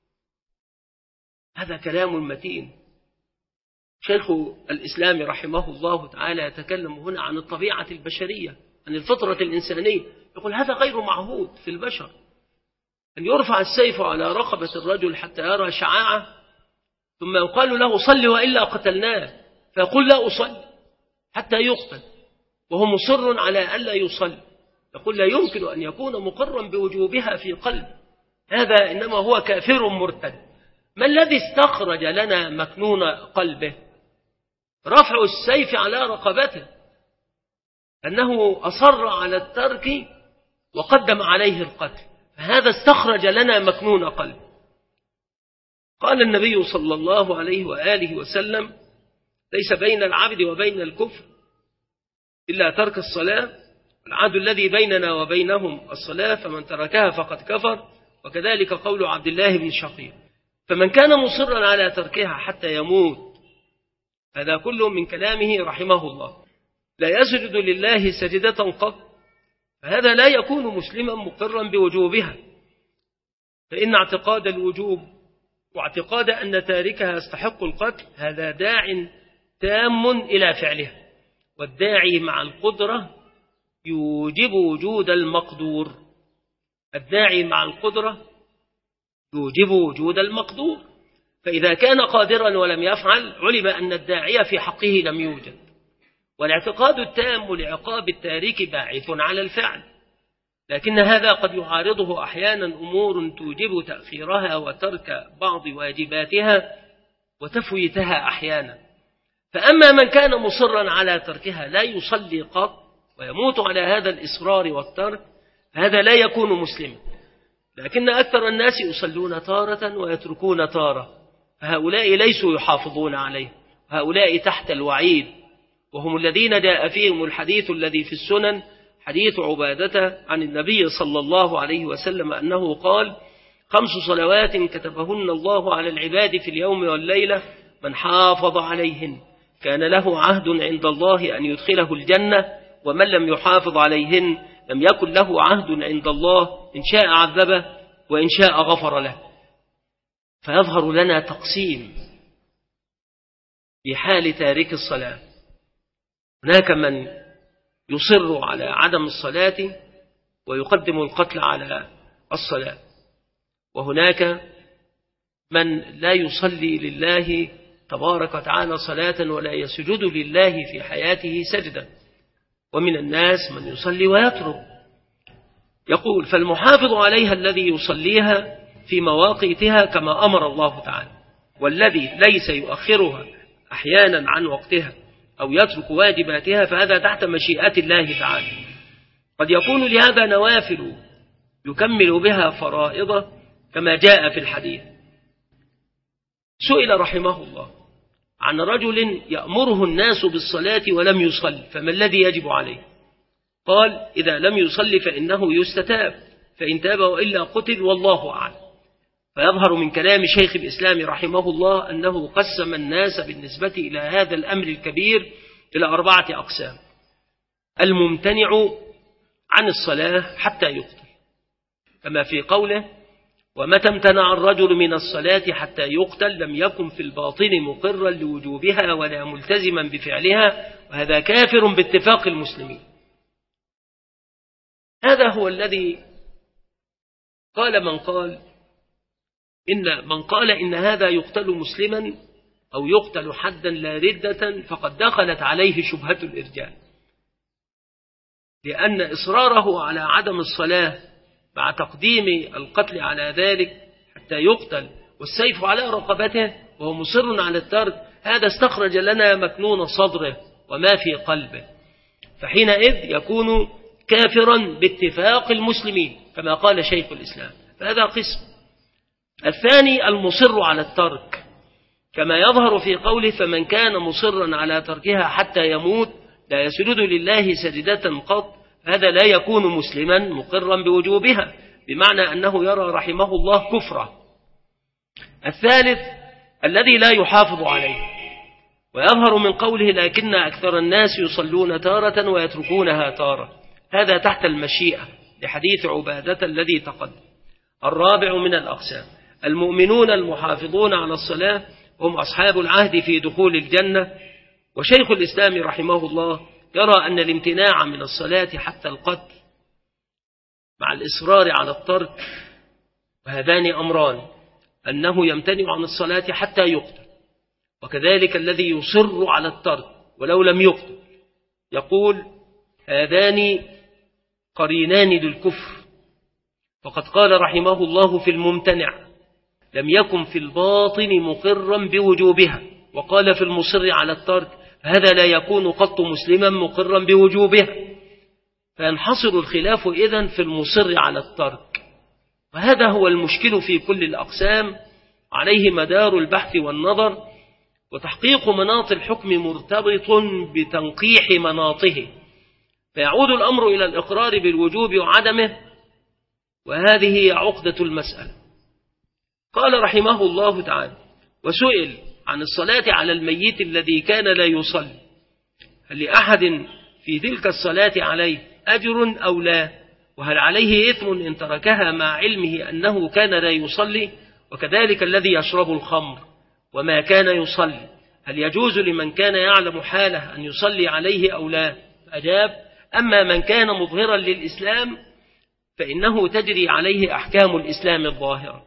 هذا كلام متين. شيخ الإسلام رحمه الله تعالى يتكلم هنا عن الطبيعة البشرية، عن الفطرة الإنسانية. يقول: هذا غير معهود في البشر، أن يرفع السيف على رقبة الرجل حتى يرى شعاعة، ثم يقال له: صل وإلا قتلناه، فيقول: لا أصلي حتى يقتل وهو مصر على ألا يصلي. يقول: لا يمكن أن يكون مقرا بوجوبها في قلب، هذا إنما هو كافر مرتد. ما الذي استخرج لنا مكنون قلبه؟ رفع السيف على رقبته، أنه أصر على الترك وقدم عليه القتل، فهذا استخرج لنا مكنون قلب. قال النبي صلى الله عليه وآله وسلم: ليس بين العبد وبين الكفر إلا ترك الصلاة، والعهد الذي بيننا وبينهم الصلاة، فمن تركها فقد كفر. وكذلك قول عبد الله بن شقيق. فمن كان مصرا على تركها حتى يموت، هذا كله من كلامه رحمه الله، لا يسجد لله سجدة قط، فهذا لا يكون مسلما مقرا بوجوبها، فإن اعتقاد الوجوب واعتقاد أن تاركها يستحق القتل هذا داع تام إلى فعلها، والداعي مع القدرة يوجب وجود المقدور. الداعي مع القدرة يوجب وجود المقدور، فإذا كان قادرا ولم يفعل علم أن الداعية في حقه لم يوجد. والاعتقاد التام لعقاب التارك باعث على الفعل، لكن هذا قد يعارضه أحيانا أمور توجب تأخيرها وترك بعض واجباتها وتفويتها أحيانا. فأما من كان مصرا على تركها لا يصلي قط ويموت على هذا الإصرار والترك، هذا لا يكون مسلما. لكن أكثر الناس يصلون تارة ويتركون تارة، فهؤلاء ليسوا يحافظون عليه، هؤلاء تحت الوعيد، وهم الذين جاء فيهم الحديث الذي في السنن، حديث عبادة عن النبي صلى الله عليه وسلم أنه قال: خمس صلوات كتبهن الله على العباد في اليوم والليلة من حافظ عليهن كان له عهد عند الله أن يدخله الجنة، ومن لم يحافظ عليهن لم يكن له عهد عند الله، إن شاء عذبه وإن شاء غفر له. فيظهر لنا تقسيم في حال تارك الصلاة. هناك من يصر على عدم الصلاة ويقدم القتل على الصلاة، وهناك من لا يصلي لله تبارك وتعالى صلاة ولا يسجد لله في حياته سجدا، ومن الناس من يصلي ويترك. يقول: فالمحافظ عليها الذي يصليها في مواقيتها كما أمر الله تعالى، والذي ليس يؤخرها أحيانا عن وقتها أو يترك واجباتها فهذا تحت مشيئة الله تعالى. قد يكون لهذا نوافل يكمل بها فرائضه كما جاء في الحديث. سئل رحمه الله عن رجل يأمره الناس بالصلاة ولم يصل، فما الذي يجب عليه؟ قال: إذا لم يصلي فإنه يستتاب، فإن تاب وإلا قتل والله أعلم. فيظهر من كلام شيخ الإسلام رحمه الله أنه قسم الناس بالنسبة إلى هذا الأمر الكبير إلى أربعة أقسام: الممتنع عن الصلاة حتى يقتل، كما في قوله: ومتى امتنع الرجل من الصلاة حتى يقتل لم يكن في الباطن مقرا لوجوبها ولا ملتزما بفعلها، وهذا كافر باتفاق المسلمين. هذا هو الذي قال من قال إن من قال إن هذا يقتل مسلما أو يقتل حدا لا ردة فقد دخلت عليه شبهة الإرجاء، لأن إصراره على عدم الصلاة مع تقديم القتل على ذلك حتى يقتل والسيف على رقبته وهو مصر على الترك، هذا استخرج لنا مكنون صدره وما في قلبه، فحينئذ يكون كافرا باتفاق المسلمين كما قال شيخ الإسلام. فهذا قسم. الثاني المصر على الترك، كما يظهر في قوله: فمن كان مصرا على تركها حتى يموت لا يسجد لله سجدة قط، هذا لا يكون مسلما مقرا بوجوبها، بمعنى أنه يرى رحمه الله كفره. الثالث الذي لا يحافظ عليه، ويظهر من قوله: لكن أكثر الناس يصلون تارة ويتركونها تارة، هذا تحت المشيئة لحديث عبادة الذي تقدم. الرابع من الأقسام المؤمنون المحافظون على الصلاة، هم أصحاب العهد في دخول الجنة. وشيخ الإسلام رحمه الله يرى أن الامتناع من الصلاة حتى القتل مع الإصرار على الترك، وهذان أمران: أنه يمتنع عن الصلاة حتى يقتل، وكذلك الذي يصر على الترك ولو لم يقتل. يقول: هذان قرينان للكفر، فقد قال رحمه الله في الممتنع: لم يكن في الباطن مقرا بوجوبها، وقال في المصر على الترك: هذا لا يكون قط مسلما مقرا بوجوبها. فينحصر الخلاف إذن في المصر على الترك، وهذا هو المشكل في كل الأقسام، عليه مدار البحث والنظر، وتحقيق مناط الحكم مرتبط بتنقيح مناطه، فيعود الأمر إلى الإقرار بالوجوب وعدمه، وهذه هي عقدة المسألة. قال رحمه الله تعالى: وسئل عن الصلاة على الميت الذي كان لا يصلي، هل لأحد في تلك الصلاة عليه أجر أو لا؟ وهل عليه إثم إن تركها مع علمه أنه كان لا يصلي؟ وكذلك الذي يشرب الخمر وما كان يصلي، هل يجوز لمن كان يعلم حاله أن يصلي عليه أو لا؟ فأجاب: أما من كان مظهرا للإسلام فإنه تجري عليه أحكام الإسلام الظاهرة،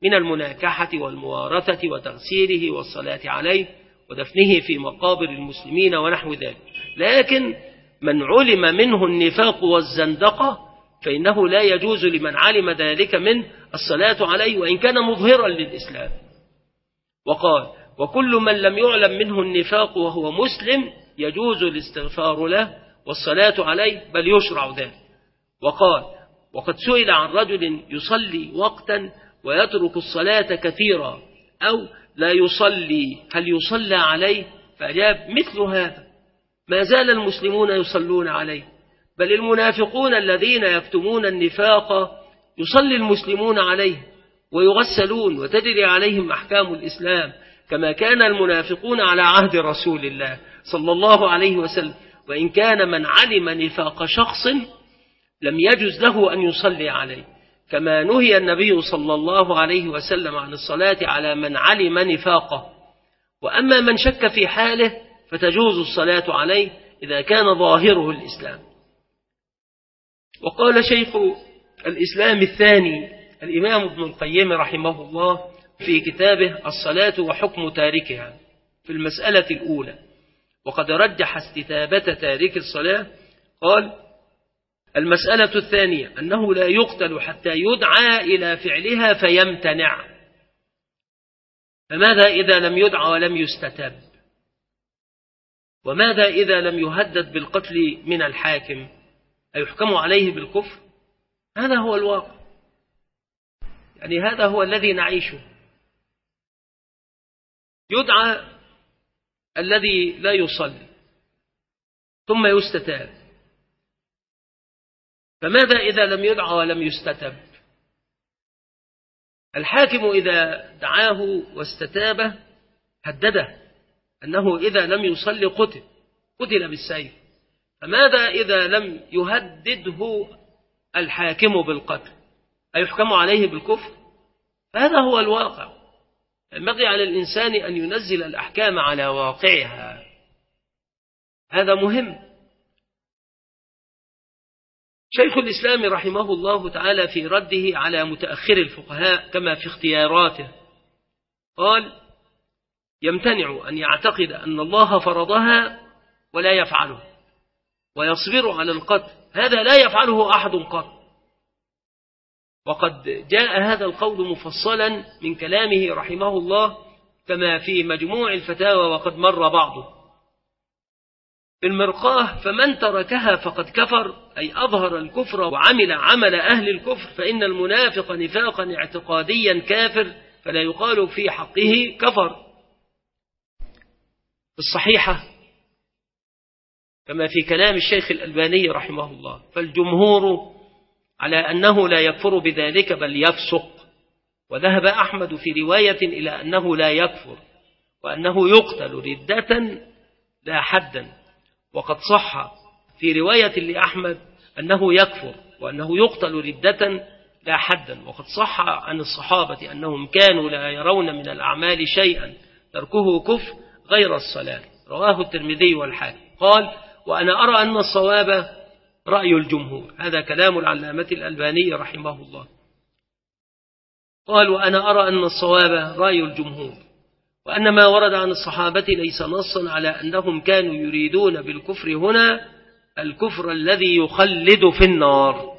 من المناكحة والموارثة وتغسيله والصلاة عليه ودفنه في مقابر المسلمين ونحو ذلك. لكن من علم منه النفاق والزندقة فإنه لا يجوز لمن علم ذلك منه الصلاة عليه وإن كان مظهرا للإسلام. وقال: وكل من لم يعلم منه النفاق وهو مسلم يجوز الاستغفار له والصلاة عليه بل يشرع ذلك. وقال: وقد سئل عن رجل يصلي وقتا ويترك الصلاة كثيرا أو لا يصلي هل يصلى عليه؟ فأجاب: مثل هذا ما زال المسلمون يصلون عليه، بل المنافقون الذين يكتمون النفاق يصلي المسلمون عليه ويغسلون وتجري عليهم أحكام الإسلام كما كان المنافقون على عهد رسول الله صلى الله عليه وسلم. وإن كان من علم نفاق شخص لم يجز له أن يصلي عليه، كما نهي النبي صلى الله عليه وسلم عن الصلاة على من علم نفاقه. وأما من شك في حاله فتجوز الصلاة عليه إذا كان ظاهره الإسلام. وقال شيخ الإسلام الثاني الإمام ابن القيم رحمه الله في كتابه الصلاة وحكم تاركها في المسألة الأولى، وقد رجح استتابة تارك الصلاة، قال: المسألة الثانية أنه لا يقتل حتى يدعى إلى فعلها فيمتنع. فماذا إذا لم يدعى ولم يستتاب؟ وماذا إذا لم يهدد بالقتل من الحاكم؟ أيحكم عليه بالكفر؟ هذا هو الواقع، يعني هذا هو الذي نعيشه. يدعى الذي لا يصلي ثم يستتاب، فماذا إذا لم يدعى ولم يستتب؟ الحاكم إذا دعاه واستتابه هدده أنه إذا لم يصلي قتل قتل بالسيف. فماذا إذا لم يهدده الحاكم بالقتل؟ أيحكم عليه بالكفر؟ هذا هو الواقع. ينبغي على الإنسان أن ينزل الأحكام على واقعها، هذا مهم. شيخ الإسلام رحمه الله تعالى في رده على متأخر الفقهاء كما في اختياراته قال: يمتنع أن يعتقد أن الله فرضها ولا يفعله ويصبر على القتل، هذا لا يفعله أحد قط. وقد جاء هذا القول مفصلا من كلامه رحمه الله كما في مجموع الفتاوى وقد مر بعضه. في المرقاه: فمن تركها فقد كفر، أي أظهر الكفر وعمل عمل أهل الكفر، فإن المنافق نفاقا اعتقاديا كافر فلا يقال في حقه كفر. الصحيحة كما في كلام الشيخ الألباني رحمه الله: فالجمهور على أنه لا يكفر بذلك بل يفسق. وذهب أحمد في رواية إلى أنه لا يكفر وأنه يقتل ردة لا حدا. وقد صح في رواية لأحمد أنه يكفر وأنه يقتل ردة لا حدا. وقد صح عن الصحابة أنهم كانوا لا يرون من الأعمال شيئا تركه كفر غير الصلاة، رواه الترمذي والحاكم. قال: وأنا أرى أن الصواب رأي الجمهور. هذا كلام العلامة الألباني رحمه الله. قال: وأنا أرى أن الصواب رأي الجمهور، وأن ما ورد عن الصحابة ليس نصا على أنهم كانوا يريدون بالكفر هنا الكفر الذي يخلد في النار.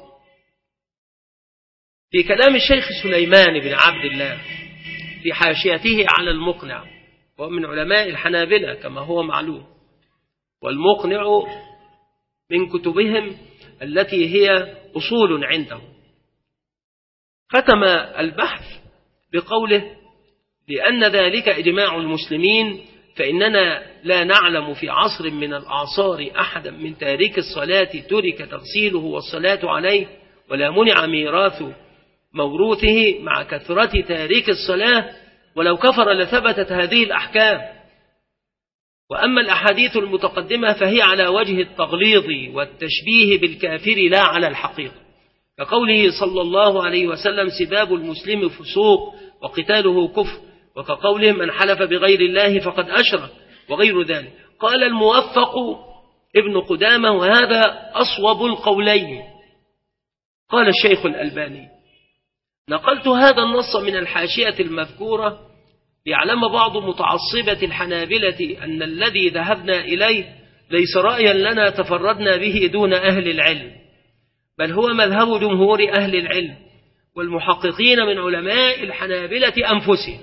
في كلام الشيخ سليمان بن عبد الله في حاشيته على المقنع، ومن علماء الحنابلة كما هو معلوم، والمقنع من كتبهم التي هي أصول عندهم، ختم البحث بقوله: لأن ذلك إجماع المسلمين، فإننا لا نعلم في عصر من الأعصار أحدا من تارك الصلاة ترك تغسيله والصلاة عليه ولا منع ميراث موروثه مع كثرة تارك الصلاة، ولو كفر لثبتت هذه الأحكام. وأما الأحاديث المتقدمة فهي على وجه التغليظ والتشبيه بالكافر لا على الحقيقة، كقوله صلى الله عليه وسلم: سباب المسلم فسوق وقتاله كفر، وكقوله: من حلف بغير الله فقد أشرك، وغير ذلك. قال الموفق ابن قدامة: وهذا أصوب القولين. قال الشيخ الألباني: نقلت هذا النص من الحاشية المذكورة ليعلم بعض متعصبة الحنابلة أن الذي ذهبنا إليه ليس رأيا لنا تفردنا به دون أهل العلم، بل هو مذهب جمهور أهل العلم والمحققين من علماء الحنابلة أنفسهم،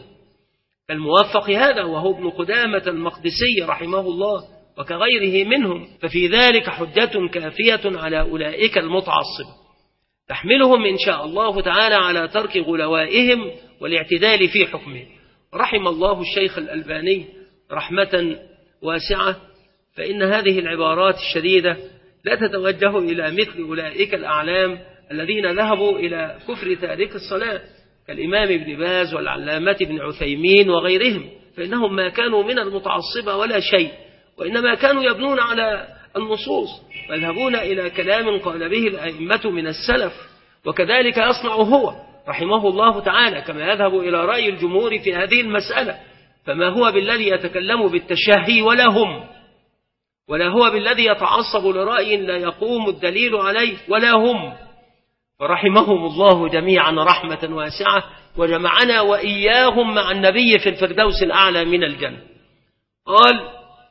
الموفق هذا وهو ابن قدامة المقدسي رحمه الله وكغيره منهم، ففي ذلك حجة كافية على أولئك المتعصبة تحملهم إن شاء الله تعالى على ترك غلوائهم والاعتدال في حكمه. رحم الله الشيخ الألباني رحمة واسعة، فإن هذه العبارات الشديدة لا تتوجه إلى مثل أولئك الأعلام الذين ذهبوا إلى كفر تارك الصلاة كالإمام ابن باز والعلامة ابن عثيمين وغيرهم، فإنهم ما كانوا من المتعصبة ولا شيء، وإنما كانوا يبنون على النصوص ويذهبون إلى كلام قال به الأئمة من السلف، وكذلك يصنع هو رحمه الله تعالى كما يذهب إلى رأي الجمهور في هذه المسألة، فما هو بالذي يتكلم بالتشهي ولا هم، ولا هو بالذي يتعصب لرأي لا يقوم الدليل عليه ولا هم، فرحمهم الله جميعا رحمة واسعة وجمعنا وإياهم مع النبي في الفردوس الأعلى من الجنة. قال: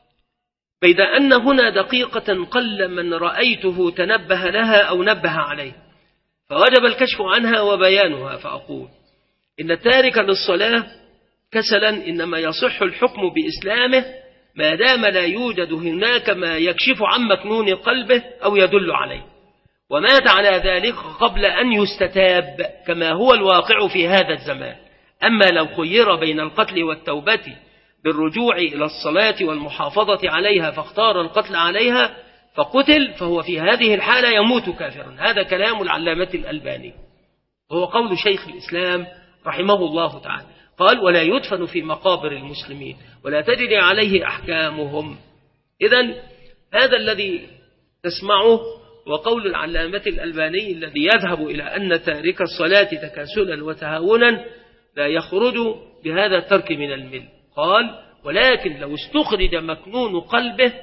بيد أن هنا دقيقة قل من رأيته تنبه لها أو نبه عليه، فوجب الكشف عنها وبيانها، فأقول إن التارك للصلاة كسلا إنما يصح الحكم بإسلامه ما دام لا يوجد هناك ما يكشف عن مكنون قلبه أو يدل عليه، ومات على ذلك قبل أن يستتاب كما هو الواقع في هذا الزمان. أما لو خير بين القتل والتوبة بالرجوع إلى الصلاة والمحافظة عليها فاختار القتل عليها فقتل، فهو في هذه الحالة يموت كافرا. هذا كلام العلامة الألباني وهو قول شيخ الإسلام رحمه الله تعالى. قال: ولا يدفن في مقابر المسلمين ولا تجري عليه أحكامهم. إذن هذا الذي تسمعه وقول العلامة الألباني الذي يذهب إلى أن تارك الصلاة تكاسلا وتهاونا لا يخرج بهذا الترك من المل. قال: ولكن لو استخرج مكنون قلبه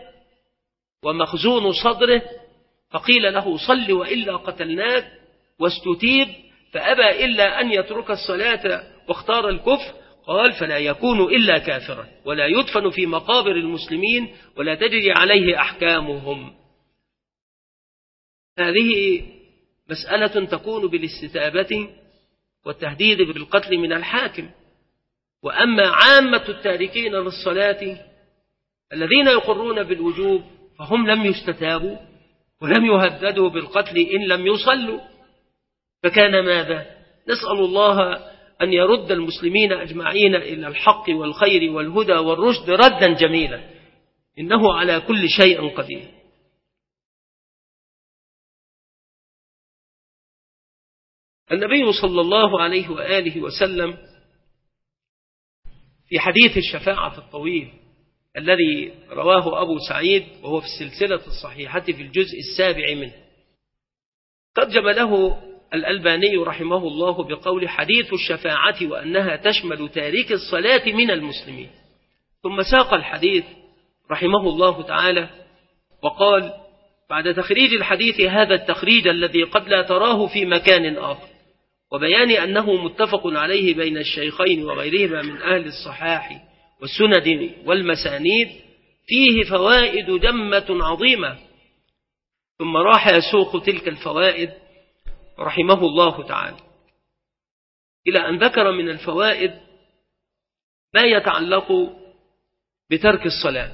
ومخزون صدره فقيل له صل وإلا قتلناك واستتيب فأبى إلا أن يترك الصلاة واختار الكفر، قال: فلا يكون إلا كافرا ولا يدفن في مقابر المسلمين ولا تجري عليه أحكامهم. هذه مسألة تكون بالاستتابة والتهديد بالقتل من الحاكم. وأما عامة التاركين للصلاة الذين يقرون بالوجوب فهم لم يستتابوا ولم يهددوا بالقتل إن لم يصلوا، فكان ماذا؟ نسأل الله أن يرد المسلمين أجمعين إلى الحق والخير والهدى والرشد ردا جميلا، إنه على كل شيء قدير. النبي صلى الله عليه وآله وسلم في حديث الشفاعة الطويل الذي رواه أبو سعيد وهو في السلسلة الصحيحة في الجزء السابع منه ترجم له الألباني رحمه الله بقول حديث الشفاعة وأنها تشمل تارك الصلاة من المسلمين، ثم ساق الحديث رحمه الله تعالى وقال بعد تخريج الحديث هذا التخريج الذي قد لا تراه في مكان آخر وبيان أنه متفق عليه بين الشيخين وغيرهما من أهل الصحاح والسند والمسانيد فيه فوائد جمة عظيمة، ثم راح يسوق تلك الفوائد رحمه الله تعالى إلى أن ذكر من الفوائد ما يتعلق بترك الصلاة،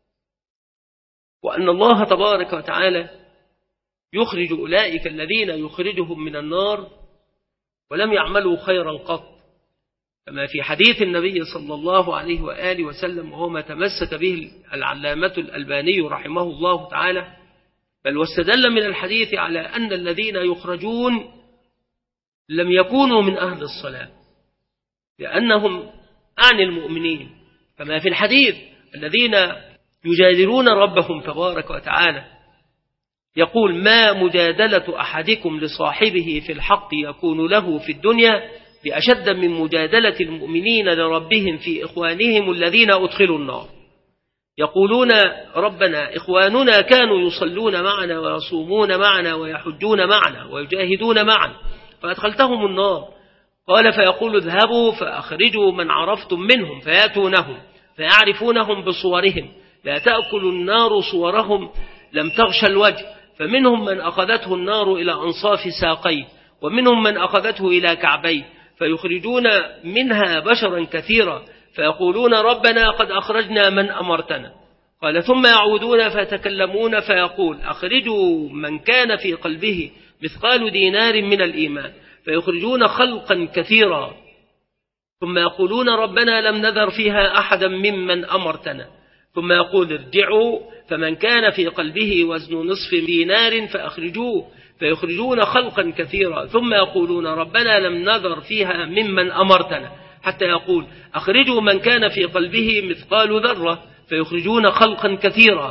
وأن الله تبارك وتعالى يخرج أولئك الذين يخرجهم من النار ولم يعملوا خيرا قط، كما في حديث النبي صلى الله عليه وآله وسلم وهو ما تمسك به العلامة الألباني رحمه الله تعالى، بل واستدل من الحديث على أن الذين يخرجون لم يكونوا من أهل الصلاة لأنهم عن المؤمنين، كما في الحديث الذين يجادلون ربهم تبارك وتعالى يقول ما مجادلة أحدكم لصاحبه في الحق يكون له في الدنيا بأشد من مجادلة المؤمنين لربهم في إخوانهم الذين أدخلوا النار، يقولون ربنا إخواننا كانوا يصلون معنا ويصومون معنا ويحجون معنا ويجاهدون معنا فأدخلتهم النار قال فيقول اذهبوا فأخرجوا من عرفتم منهم فيأتونهم فيعرفونهم بصورهم لا تأكل النار صورهم لم تغش الوجه، فمنهم من أخذته النار إلى أنصاف ساقيه ومنهم من أخذته إلى كعبيه، فيخرجون منها بشرا كثيرا فيقولون ربنا قد أخرجنا من أمرتنا. قال ثم يعودون فيتكلمون فيقول أخرجوا من كان في قلبه مثقال دينار من الإيمان، فيخرجون خلقا كثيرا ثم يقولون ربنا لم نذر فيها أحدا ممن أمرتنا، ثم يقول ارجعوا فمن كان في قلبه وزن نصف دينار فأخرجوه، فيخرجون خلقا كثيرا ثم يقولون ربنا لم نذر فيها ممن أمرتنا، حتى يقول أخرجوا من كان في قلبه مثقال ذرة، فيخرجون خلقا كثيرا.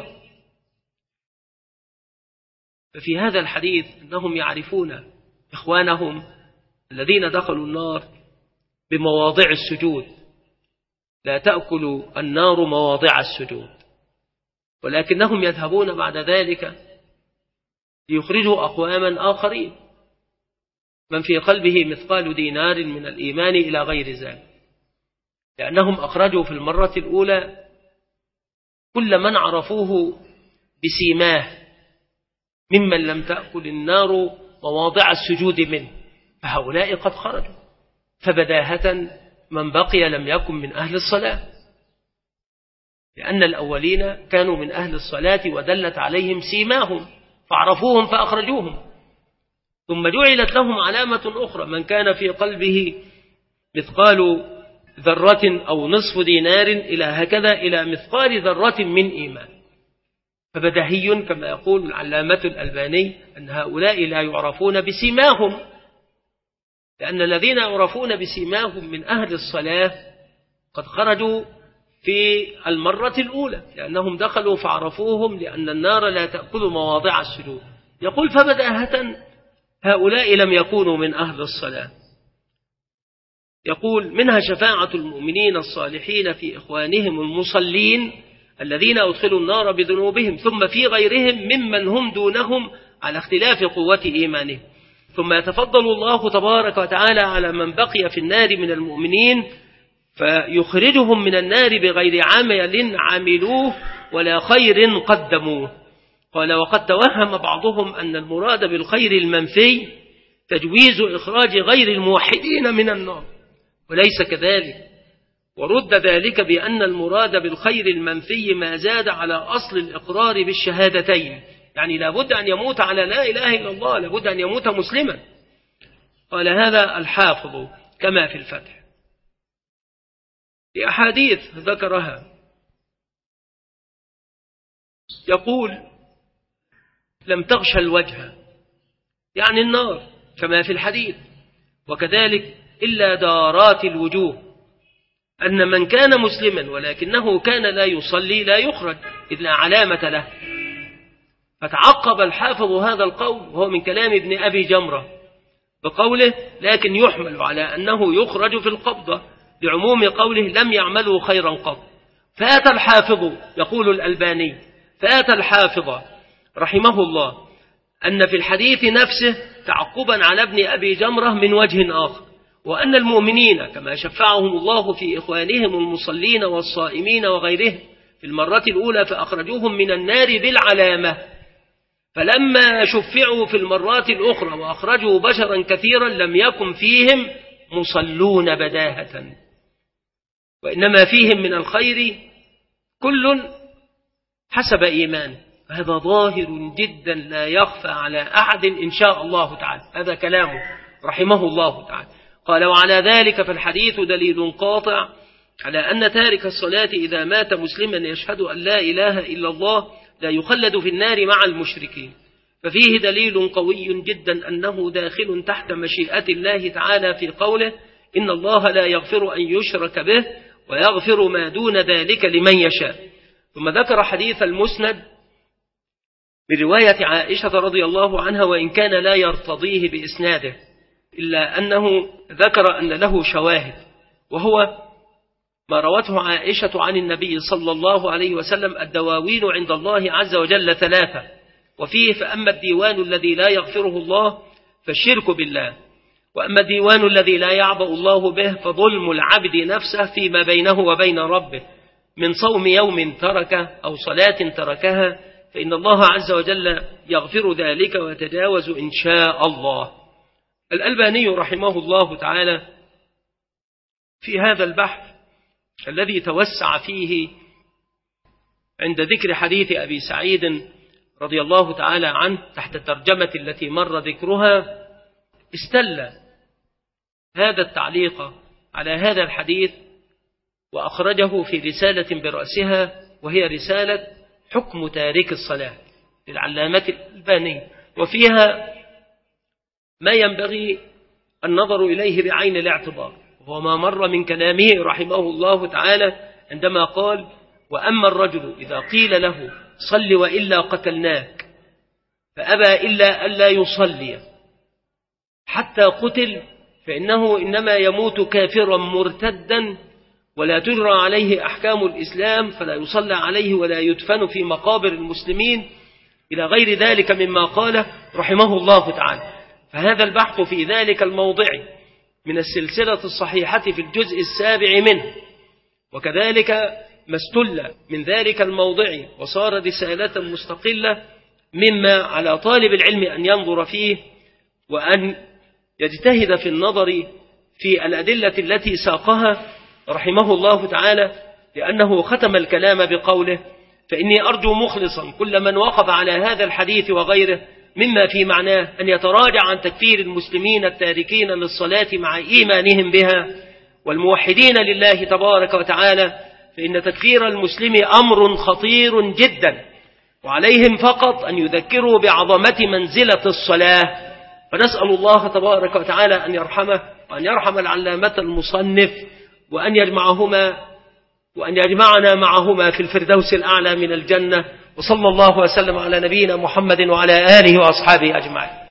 ففي هذا الحديث أنهم يعرفون إخوانهم الذين دخلوا النار بمواضع السجود، لا تأكل النار مواضع السجود، ولكنهم يذهبون بعد ذلك ليخرجوا أقواما آخرين من في قلبه مثقال دينار من الإيمان إلى غير ذلك، لأنهم أخرجوا في المرة الأولى كل من عرفوه بسيماه ممن لم تأكل النار مواضع السجود منه، فهؤلاء قد خرجوا، فبداهة من بقي لم يكن من أهل الصلاة، لأن الأولين كانوا من أهل الصلاة ودلت عليهم سيماهم فعرفوهم فأخرجوهم، ثم جعلت لهم علامة أخرى من كان في قلبه مثقال ذرة أو نصف دينار إلى هكذا إلى مثقال ذرة من إيمان. فبدهي كما يقول العلامة الألباني أن هؤلاء لا يعرفون بسيماهم، لأن الذين يعرفون بسيماهم من أهل الصلاة قد خرجوا في المرة الأولى، لأنهم دخلوا فعرفوهم لأن النار لا تأكل مواضع السجود. يقول فبداهة هؤلاء لم يكونوا من أهل الصلاة. يقول منها شفاعة المؤمنين الصالحين في إخوانهم المصلين الذين أدخلوا النار بذنوبهم، ثم في غيرهم ممن هم دونهم على اختلاف قوة إيمانهم، ثم يتفضل الله تبارك وتعالى على من بقي في النار من المؤمنين فيخرجهم من النار بغير عمل عملوه ولا خير قدموه. قال وقد توهم بعضهم أن المراد بالخير المنفي تجويز إخراج غير الموحدين من النار، وليس كذلك، ورد ذلك بأن المراد بالخير المنفي ما زاد على أصل الإقرار بالشهادتين، يعني لابد أن يموت على لا إله إلا الله، لابد أن يموت مسلما. قال هذا الحافظ كما في الفتح لأحاديث ذكرها، يقول لم تغش الوجه يعني النار كما في الحديث، وكذلك إلا دارات الوجوه، أن من كان مسلما ولكنه كان لا يصلي لا يخرج إذ لا علامة له. فتعقب الحافظ هذا القول وهو من كلام ابن أبي جمرة بقوله لكن يحمل على أنه يخرج في القبضة لعموم قوله لم يعملوا خيرا قط. فات الحافظ يقول الألباني فات الحافظ رحمه الله أن في الحديث نفسه تعقبا على ابن أبي جمرة من وجه آخر، وأن المؤمنين كما شفعهم الله في إخوانهم المصلين والصائمين وغيرهم في المرة الأولى فأخرجوهم من النار بالعلامة، فلما شفعوا في المرات الأخرى وأخرجوا بشرا كثيرا لم يكن فيهم مصلون بداهة، وإنما فيهم من الخير كل حسب إيمان. هذا ظاهر جدا لا يخفى على أحد إن شاء الله تعالى. هذا كلامه رحمه الله تعالى. قال وعلى ذلك فالحديث دليل قاطع على أن تارك الصلاة إذا مات مسلما يشهد أن لا إله إلا الله لا يخلد في النار مع المشركين، ففيه دليل قوي جدا أنه داخل تحت مشيئة الله تعالى في قوله إن الله لا يغفر أن يشرك به ويغفر ما دون ذلك لمن يشاء. ثم ذكر حديث المسند برواية عائشة رضي الله عنها وإن كان لا يرتضيه بإسناده إلا أنه ذكر أن له شواهد، وهو ما روته عائشة عن النبي صلى الله عليه وسلم الدواوين عند الله عز وجل ثلاثة، وفيه فأما الديوان الذي لا يغفره الله فالشرك بالله، وأما الديوان الذي لا يعبأ الله به فظلم العبد نفسه فيما بينه وبين ربه من صوم يوم تركه أو صلاة تركها، فإن الله عز وجل يغفر ذلك ويتجاوز إن شاء الله. الألباني رحمه الله تعالى في هذا البحث الذي توسع فيه عند ذكر حديث أبي سعيد رضي الله تعالى عنه تحت الترجمة التي مر ذكرها، استل هذا التعليق على هذا الحديث وأخرجه في رسالة برأسها، وهي رسالة حكم تارك الصلاة للعلامة الألباني، وفيها ما ينبغي النظر إليه بعين الاعتبار، وما مر من كلامه رحمه الله تعالى عندما قال: وأما الرجل إذا قيل له صل وإلا قتلناك فأبى إلا ألا يصلي حتى قتل، فإنه إنما يموت كافرا مرتدا ولا تجرى عليه أحكام الإسلام، فلا يصلى عليه ولا يدفن في مقابر المسلمين، إلى غير ذلك مما قاله رحمه الله تعالى. فهذا البحث في ذلك الموضع من السلسلة الصحيحة في الجزء السابع منه، وكذلك ما استل من ذلك الموضع وصار رسالة مستقلة، مما على طالب العلم أن ينظر فيه وأن يجتهد في النظر في الأدلة التي ساقها رحمه الله تعالى، لأنه ختم الكلام بقوله: فإني أرجو مخلصا كل من وقف على هذا الحديث وغيره مما في معناه أن يتراجع عن تكفير المسلمين التاركين للصلاة مع إيمانهم بها والموحدين لله تبارك وتعالى، فإن تكفير المسلم أمر خطير جدا، وعليهم فقط أن يذكروا بعظمة منزلة الصلاة. فنسأل الله تبارك وتعالى أن يرحمه وأن يرحم العلامة المصنف، وأن يجمعهما وأن يجمعنا معهما في الفردوس الأعلى من الجنة. وصلى الله وسلم على نبينا محمد وعلى آله وأصحابه أجمعين.